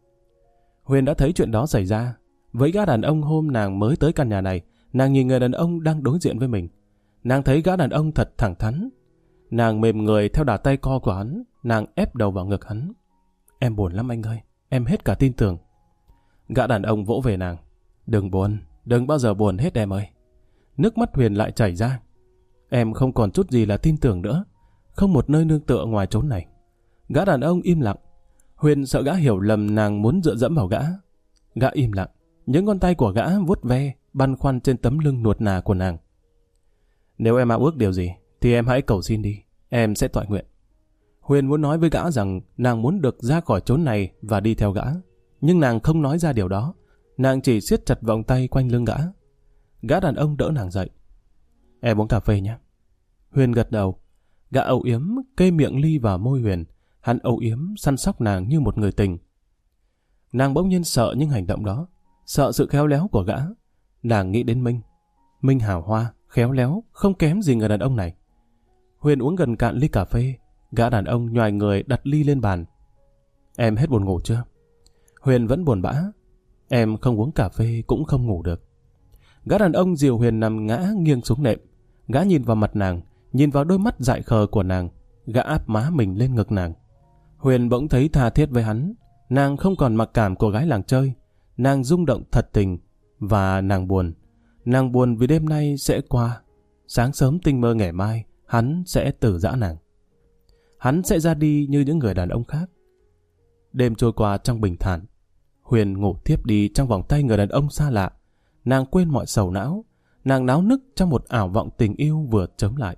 Huyền đã thấy chuyện đó xảy ra. Với gã đàn ông hôm nàng mới tới căn nhà này, nàng nhìn người đàn ông đang đối diện với mình. Nàng thấy gã đàn ông thật thẳng thắn. Nàng mềm người theo đà tay co của hắn, nàng ép đầu vào ngực hắn. Em buồn lắm anh ơi, em hết cả tin tưởng. Gã đàn ông vỗ về nàng. Đừng buồn, đừng bao giờ buồn hết em ơi. Nước mắt Huyền lại chảy ra. Em không còn chút gì là tin tưởng nữa, không một nơi nương tựa ngoài chốn này. Gã đàn ông im lặng. Huyền sợ gã hiểu lầm nàng muốn dựa dẫm vào gã. Gã im lặng, những ngón tay của gã vuốt ve, băn khoăn trên tấm lưng nuột nà của nàng. Nếu em ao ước điều gì, thì em hãy cầu xin đi, em sẽ toại nguyện. Huyền muốn nói với gã rằng nàng muốn được ra khỏi chốn này và đi theo gã, nhưng nàng không nói ra điều đó. Nàng chỉ siết chặt vòng tay quanh lưng gã. Gã đàn ông đỡ nàng dậy. Em uống cà phê nhé. Huyền gật đầu. Gã âu yếm kê miệng ly vào môi Huyền. Hắn âu yếm săn sóc nàng như một người tình. Nàng bỗng nhiên sợ những hành động đó, sợ sự khéo léo của gã. Nàng nghĩ đến Minh. Minh hào hoa, khéo léo, không kém gì người đàn ông này. Huyền uống gần cạn ly cà phê. Gã đàn ông nhoài người đặt ly lên bàn. Em hết buồn ngủ chưa? Huyền vẫn buồn bã. Em không uống cà phê cũng không ngủ được. Gã đàn ông dìu Huyền nằm ngã nghiêng xuống nệm. Gã nhìn vào mặt nàng, nhìn vào đôi mắt dại khờ của nàng. Gã áp má mình lên ngực nàng. Huyền bỗng thấy tha thiết với hắn. Nàng không còn mặc cảm của gái làng chơi. Nàng rung động thật tình. Và nàng buồn. Nàng buồn vì đêm nay sẽ qua. Sáng sớm tinh mơ ngày mai, hắn sẽ từ giã nàng. Hắn sẽ ra đi như những người đàn ông khác. Đêm trôi qua trong bình thản. Huyền ngủ tiếp đi trong vòng tay người đàn ông xa lạ. Nàng quên mọi sầu não. Nàng náo nức trong một ảo vọng tình yêu vừa chớm lại.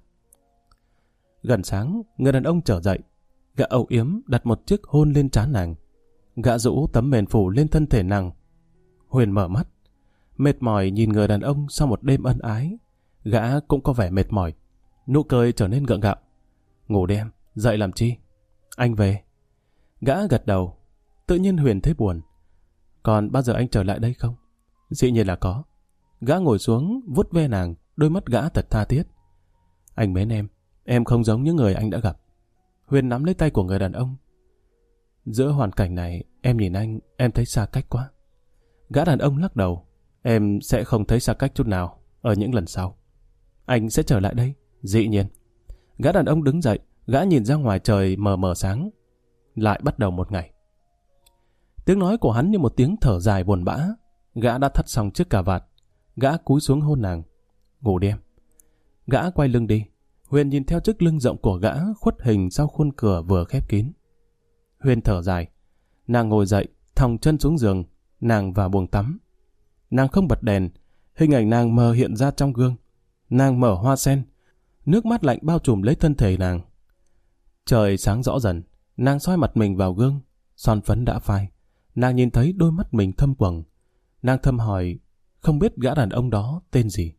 Gần sáng, người đàn ông trở dậy. Gã âu yếm đặt một chiếc hôn lên trán nàng. Gã rũ tấm mền phủ lên thân thể nàng. Huyền mở mắt. Mệt mỏi nhìn người đàn ông sau một đêm ân ái. Gã cũng có vẻ mệt mỏi. Nụ cười trở nên gượng gạo. Ngủ đi em, dậy làm chi? Anh về. Gã gật đầu. Tự nhiên Huyền thấy buồn. Còn bao giờ anh trở lại đây không? Dĩ nhiên là có. Gã ngồi xuống, vuốt ve nàng, đôi mắt gã thật tha thiết. Anh mến em, em không giống những người anh đã gặp. Huyền nắm lấy tay của người đàn ông. Giữa hoàn cảnh này, em nhìn anh, em thấy xa cách quá. Gã đàn ông lắc đầu. Em sẽ không thấy xa cách chút nào ở những lần sau. Anh sẽ trở lại đây, dĩ nhiên. Gã đàn ông đứng dậy, gã nhìn ra ngoài trời mờ mờ sáng. Lại bắt đầu một ngày. Tiếng nói của hắn như một tiếng thở dài buồn bã. Gã đã thắt xong chiếc cà vạt. Gã cúi xuống hôn nàng. Ngủ đi em. Gã quay lưng đi. Huyền nhìn theo chiếc lưng rộng của gã khuất hình sau khuôn cửa vừa khép kín. Huyền thở dài. Nàng ngồi dậy, thòng chân xuống giường. Nàng vào buồng tắm. Nàng không bật đèn. Hình ảnh nàng mờ hiện ra trong gương. Nàng mở hoa sen. Nước mắt lạnh bao trùm lấy thân thể nàng. Trời sáng rõ dần. Nàng soi mặt mình vào gương. Son phấn đã phai. Nàng nhìn thấy đôi mắt mình thâm quầng. Nàng thầm hỏi, không biết gã đàn ông đó tên gì.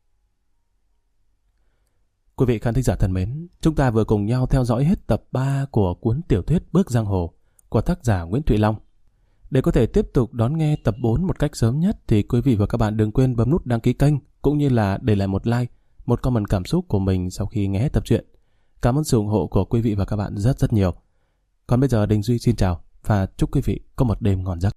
Quý vị khán thính giả thân mến, chúng ta vừa cùng nhau theo dõi hết tập ba của cuốn tiểu thuyết Bước Giang Hồ của tác giả Nguyễn Thụy Long. Để có thể tiếp tục đón nghe tập bốn một cách sớm nhất thì quý vị và các bạn đừng quên bấm nút đăng ký kênh cũng như là để lại một like, một comment cảm xúc của mình sau khi nghe hết tập truyện. Cảm ơn sự ủng hộ của quý vị và các bạn rất rất nhiều. Còn bây giờ Đình Duy xin chào và chúc quý vị có một đêm ngon giấc.